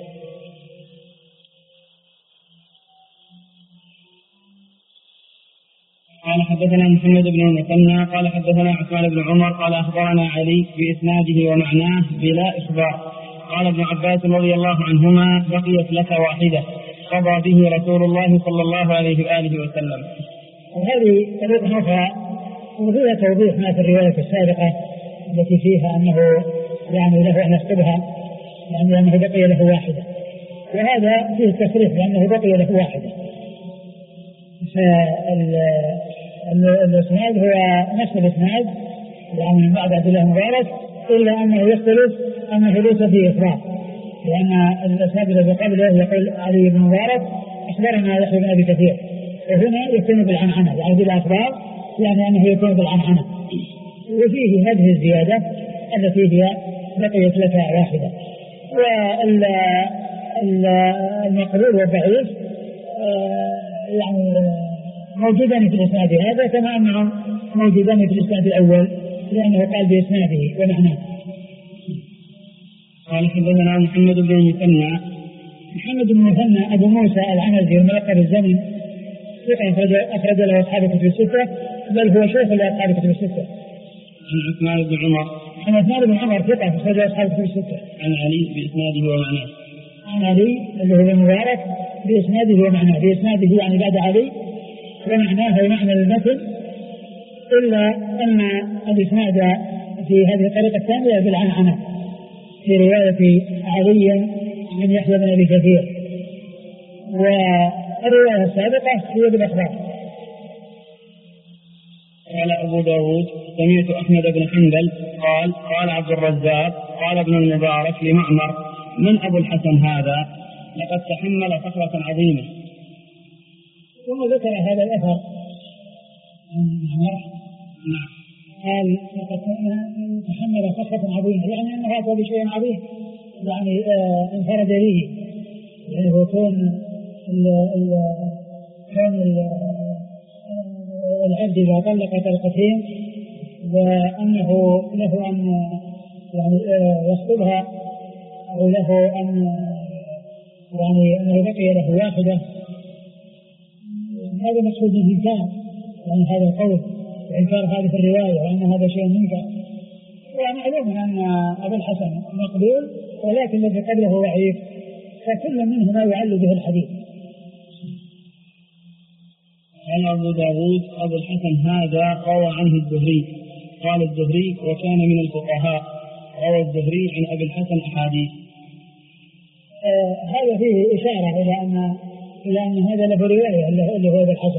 قال حدثنا محمد بن المثنى قال حدثنا عثمان بن عمر قال أخبرنا علي بإسناده ومعناه بلا إخبار. قال ابن عباس رضي الله عنهما بقيت لك واحدة قضى به رسول الله صلى الله عليه وآله وسلم. وهذه طريقة أخرى وفيها توضيح ما في الرواية السابقة التي فيها أنه يعني له أن يخطبها يعني أنه بقي له واحدة، وهذا فيه التصريح لأنه بقي له واحدة. الإسناد هو نفس الإسناد يعني من بعد عبد الله مبارك، إلا أنه يختلف أنه ليس فيه إفراط، لأن الإسناد الذي قبله يقول علي بن مبارك أخبرنا يحيى بن أبي كثير، وهنا يكون بالعنعنة يعني بالأخبار يعني أنه يكون بالعنعنة، وفيه هذه الزيادة التي هي بقيت لك واحدة. والمقبول والضعيف يعني موجودان في الإسناد هذا كما أنهم موجودان في الإسناد الأول، لأنه قال بإسناده ومعناه. قال حدثنا محمد بن المثنى أبو موسى العنزي الملقب الزمن أخرج له أصحاب الكتب الستة، بل هو شيخ لأصحاب الكتب الستة. عن عثمان بن عمر ثقة أخرج له أصحاب الكتب الستة. عن علي بإسناده ومعناه. علي اللي هو المبارك بإسناده ومعناه، بإسناده يعني بعد علي ومعناه ومعنى المتن، إلا أن الإسناد في هذه الطريقة الثانية بالعنعنة في رواية علي عن يحيى بن أبي كثير، والرواية السابقة هي بالأخبار. قال أبو داود سمعت أحمد بن حنبل قال عبد الرزاق قال ابن المبارك لمعمر من أبو الحسن هذا لقد تحمل صخرة عظيمة. ثم ذكر هذا الأثر عن معمر قال لقد تحمل صخرة عظيمة، يعني أنه هذا بشيء عظيم، يعني انفرد به، يعني هو كون العبد إذا طلق طلقتين وأنه له أن يعني يخطبها أو له أن يعني أنه بقي له واحدة، هذا مقصود بالإنكار، يعني هذا القول إنكار هذه الرواية وأن هذا شيء منكر. ومعلوم أن أبا الحسن مقبول ولكن الذي قبله ضعيف، فكل منهما يعل به الحديث. قال أبو داود أبو الحسن هذا روى عنه الزهري. قال الزهري وكان من الفقهاء، روى الزهري عن أبي الحسن أحاديث. هذا فيه إشارة إلى أن هذا له رواية اللي هو أبو الحسن،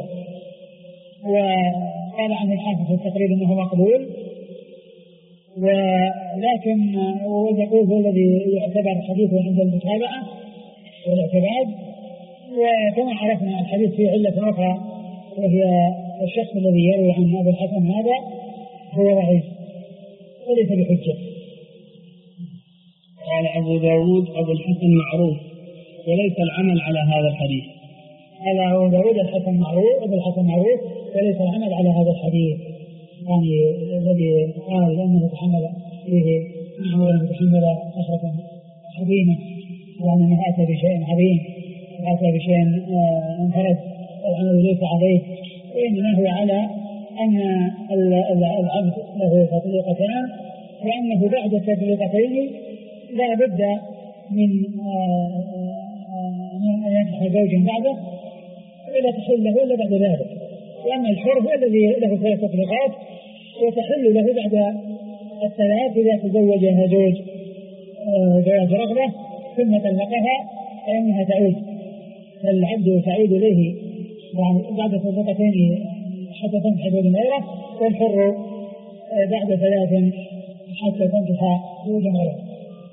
وقال عنه الحافظ في التقريب أنه مقبول، ولكن يقول هو الذي يعتبر حديثه عند المتابعة والاعتماد. وكما عرفنا الحديث فيه علة أخرى، وهي الشخص الذي يروي عن أبي الحسن هذا هو ضعيف وليس بحجة. قال أبو داود أبو الحسن معروف وليس العمل على هذا الحديث. قال أبو داود الحسن معروف أبو الحسن معروف وليس العمل على هذا الحديث، يعني الذي قال أنه تحمل فيه أنه تحمل صخرة عظيمة، يعني أنه أتى بشيء عظيم وأتى بشيء انفرد العمل ليس عليه، وإنما هو على أن العبد له تطليقتان، وأنه بعد التطليقتين لا بد من أن ينكح زوجا بعده ولا تحل له إلا بعد ذلك. وأما الحر هو الذي له 3 تطليقات وتحل له بعد الثلاث إذا تزوجها زوج زواج رغبة ثم طلقها فإنها تعود، فالعبد تعود إليه يعني بعد تطليقتين حتى تنكح زوجا غيره، والحر بعد 3 حتى تنكح زوجا غيره.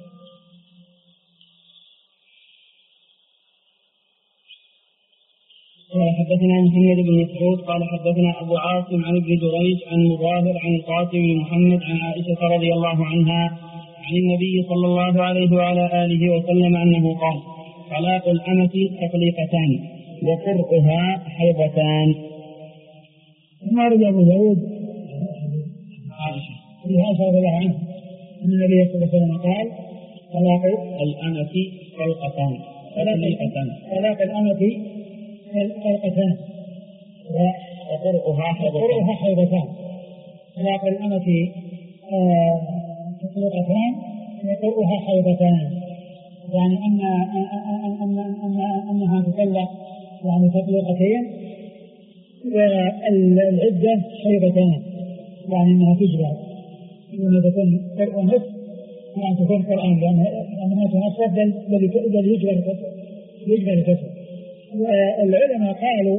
حدثنا محمد بن مسعود قال حدثنا أبو عاصم عن ابن جريج عن مظاهر عن القاسم بن محمد عن عائشة رضي الله عنها عن النبي صلى الله عليه وعلى آله وسلم أنه قال طلاق الأمة تطليقتان وقرؤها حيضتان. ثم رجع أبو داود عائشة رضي الله عنها أن النبي صلى الله عليه وسلم قال طلاق الأمة طلقتان طلاق الأمة طلقتان وقرؤها حيضتان. طلاق الأمة تطلقتان وقرؤها حيضتان، يعني أنها تطلق يعني تطلقتين والعدة حيضتان، يعني أنها تجبر إنها تكون قرء نصف يعني تكون قرآن لأنها تنصف بل يجبر كسر. والعلماء قالوا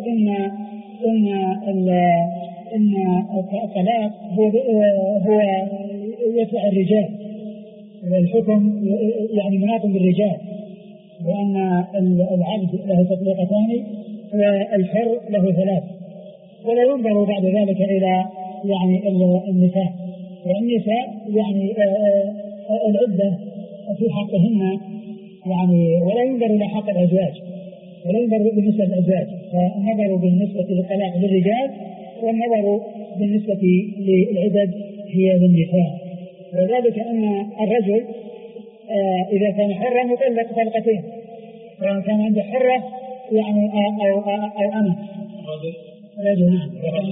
إن الطلاق هو يتبع الرجال، والحكم يعني مناط بالرجال، وأن العبد له تطليقتان والحر له 3، ولا ينظر بعد ذلك إلى يعني النساء، والنساء يعني العدة في حقهن يعني ولا ينظر إلى حق الأزواج ولا ينظر بالنسبة للأزواج، فالنظر بالنسبة للطلاق للرجال والنظر بالنسبة للعدد هي للنساء. وذلك أن الرجل إذا كان حرا يطلق طلقتين، وإن كان عنده حرة يعني أو أنا رجل نعم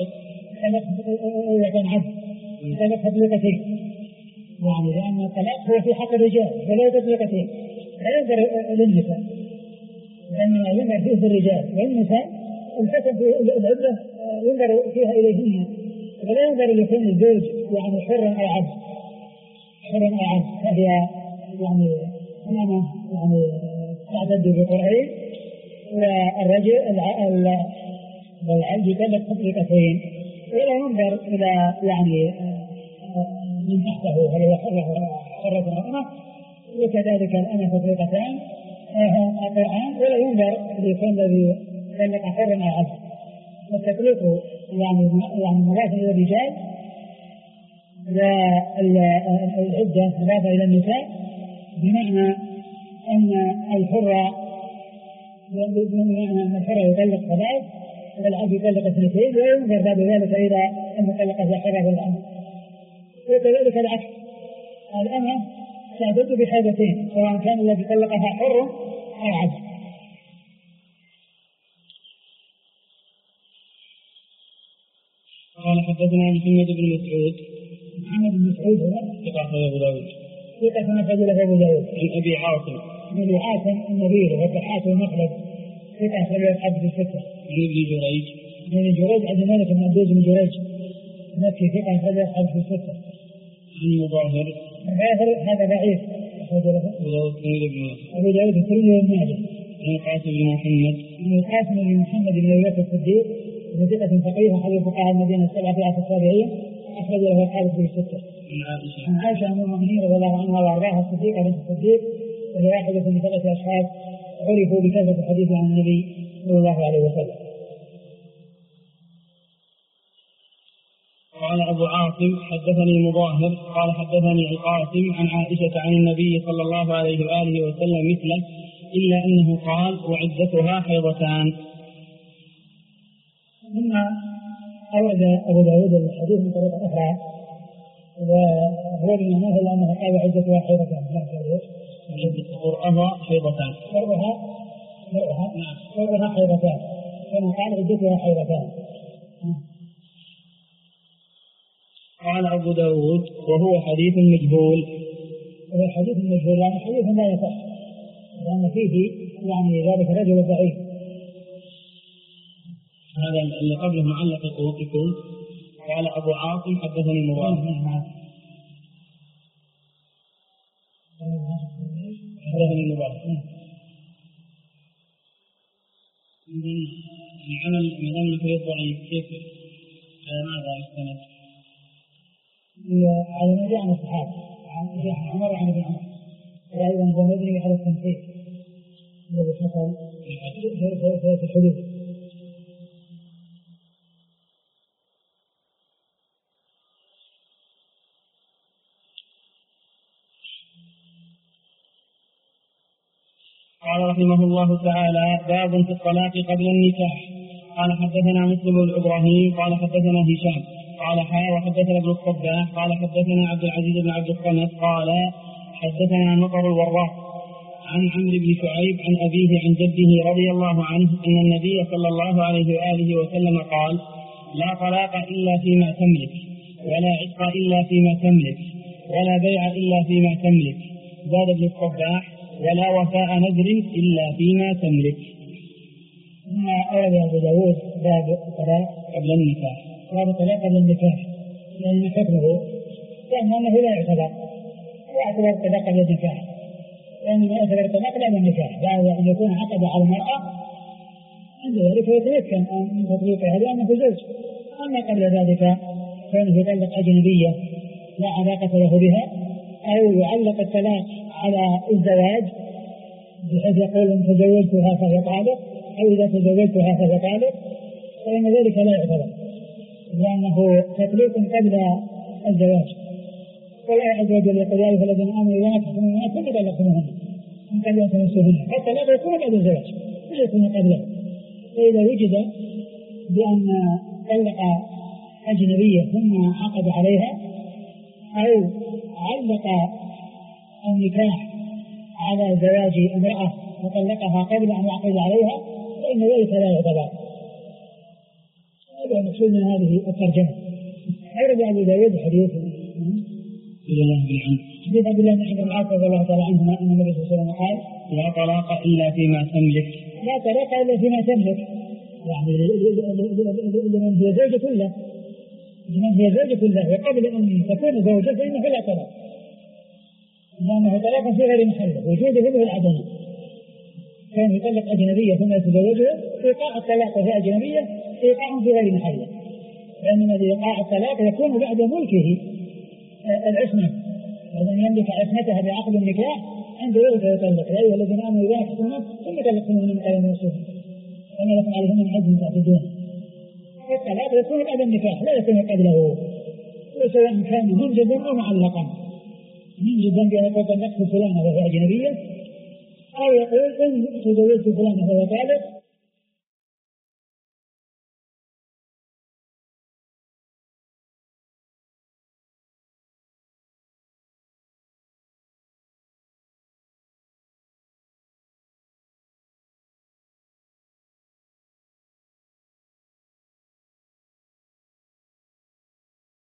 إذا كان عبد يطلق تطلقتين، يعني لأن الطلاق هو في حق الرجال فلا تطلقتين، لا ينظر للنساء، لأنما ينظر فيه في الرجال، والنساء الحكم في العدة ينظر فيها إليهن، ولا ينظر لكون الزوج يعني حر أو عبد، فهي يعني أمامه يعني تعتد بقرعين، والرجل العبد يطلق تطليقتين، ولا ينظر إلى يعني من تحته هل هو حرة أمه، وكذلك الأمة تطليقتان القرآن، ولا ينظر لكون الذي يطلق حرا أو عبد. والتطليق يعني مضاف إلى الرجال، والعدة مضافة إلى النساء، بمعنى أن الحر يطلق ثلاث والعبد يطلق اثنتين، وينظر بعد ذلك إلى أن يطلق الحرة والأمة. وكذلك العكس، الأمة تعتد بحاجتين سواء كان الذي طلقها حر أو عبد. قال حدثنا محمد بن مسعود هو ثقة أبو داود له أبو داود عن أبي عاصم النبيل والضحاك والمخلد ثقة أخرجه أصحاب الستة. عن ابن جريج عبد الملك بن عبد بن جريج مكي ثقة أخرجه أصحاب الستة. عن مظاهر هذا ضعيف أبو داود الترمذي وابن ماجه. عن القاسم بن محمد بن أبي بكر الصديق من ثقة فقيه أحد فقهاء المدينة السبعة في العصر التابعين، أخرج له أصحاب الكتب الستة. عن عائشة أم المؤمنين رضي الله عنها وأرضاها الصديقة بنت الصديق، وهي واحدة من ثلاثة أصحاب عرفوا بكثرة الحديث عن النبي صلى الله عليه وسلم. قال أبو عاصم حدثني مظاهر قال حدثني القاسم عن عائشة عن النبي صلى الله عليه وآله وسلم مثله، إلا أنه قال وعدتها حيضتان. ثم أورد أبو داود الحديث من طريقة أخرى، وهو بمعناه أنه قال وعدتها حيضتان. قرأها حيضتان كما قال عدتها حيضتان. قال أبو داود وهو حديث مجهول. يعني حديث لا يصح، لأن فيه يعني ذلك رجل ضعيف. هذا اللي قبله معلق يقول قال أبو عاصم حدثني مظاهر العمل مدام فيه ضعيف كيف ماذا يستند؟ على ما جاء عن الصحابة عن عمر وعن ابن عمر، وأيضا مبني على التنفيذ الذي حصل في الحدود. قال رحمه الله تعالى باب في الطلاق قبل النكاح. قال حدثنا مسلم بن إبراهيم قال حدثنا هشام قال وحدثنا ابن الصباح قال حدثنا عبد العزيز بن عبد الصمد قال حدثنا مطر الوراق عن عمرو بن شعيب عن أبيه عن جده رضي الله عنه أن النبي صلى الله عليه وآله وسلم قال لا طلاق إلا فيما تملك، ولا عتق إلا فيما تملك، ولا بيع إلا فيما تملك. زاد ابن الصباح ولا وفاء نذر إلا فيما تملك. ثم أورد أبو داود باب الطلاق قبل النكاح، لأن حكمه كأنه لا يعتبر الطلاق قبل النكاح، لأنه يعتبر الطلاق قبل النكاح بعد أن يكون عقد على المرأة، عند ذلك يتمكن من تطبيقها لأنه زوج. أما قبل ذلك كونه يطلق أجنبية لا علاقة له بها، أو يعلق الطلاق على الزواج بحيث يقول إن تزوجتها فهي طالق، أو إذا تزوجتها فهي طالق، فإن ذلك لا يعتبر، لأنه تطليق قبل الزواج. والله عز وجل يقول يا أيها الذين آمنوا إذا نكحتم المؤمنات فطلقوهن من قبل أن تمسوهن، حتى لا يكون قبل الزواج، لا يكون قبله. فإذا وجد بأن طلق أجنبية ثم عقد عليها، أو علق النكاح على زواج امرأة وطلقها قبل أن يعقد عليها، فإن ذلك لا يعتبر. هذا المقصود من هذه الترجمة. أورد أبو داود حديث الله بالعمد حديث عبد الله بن عمرو بن العاص رضي الله تعالى عنهما أن النبي صلى الله عليه وسلم قال: لا طلاق إلا فيما تملك. لا طلاق إلا فيما تملك، يعني لمن هي زوجة كله، لمن هي زوجة كله وقبل أن تكون زوجة فإنه لا طلاق، لأنه طلاق في غير محله وجوده به العدم. كان يطلق أجنبية ثم يتزوجها، إيقاع الطلاق في أجنبية إيقاع في غير محله، لأن إيقاع الطلاق يكون بعد ملكه العصمة، وأن يملك عصمتها بعقد النكاح عند ولد يطلق. يا أيها الذين آمنوا إذا نكحتم ثم طلقتموهن من قبل أن يمسوهن فما لكم عليهن من عدة تعتدون. الطلاق يكون بعد النكاح لا يكون قبله، وسواء كان منجزا أو معلقا. منجزا بأن يقول طلقت فلانة وهي أجنبية، أو يقول إن تزوجت فلانة وهو طالق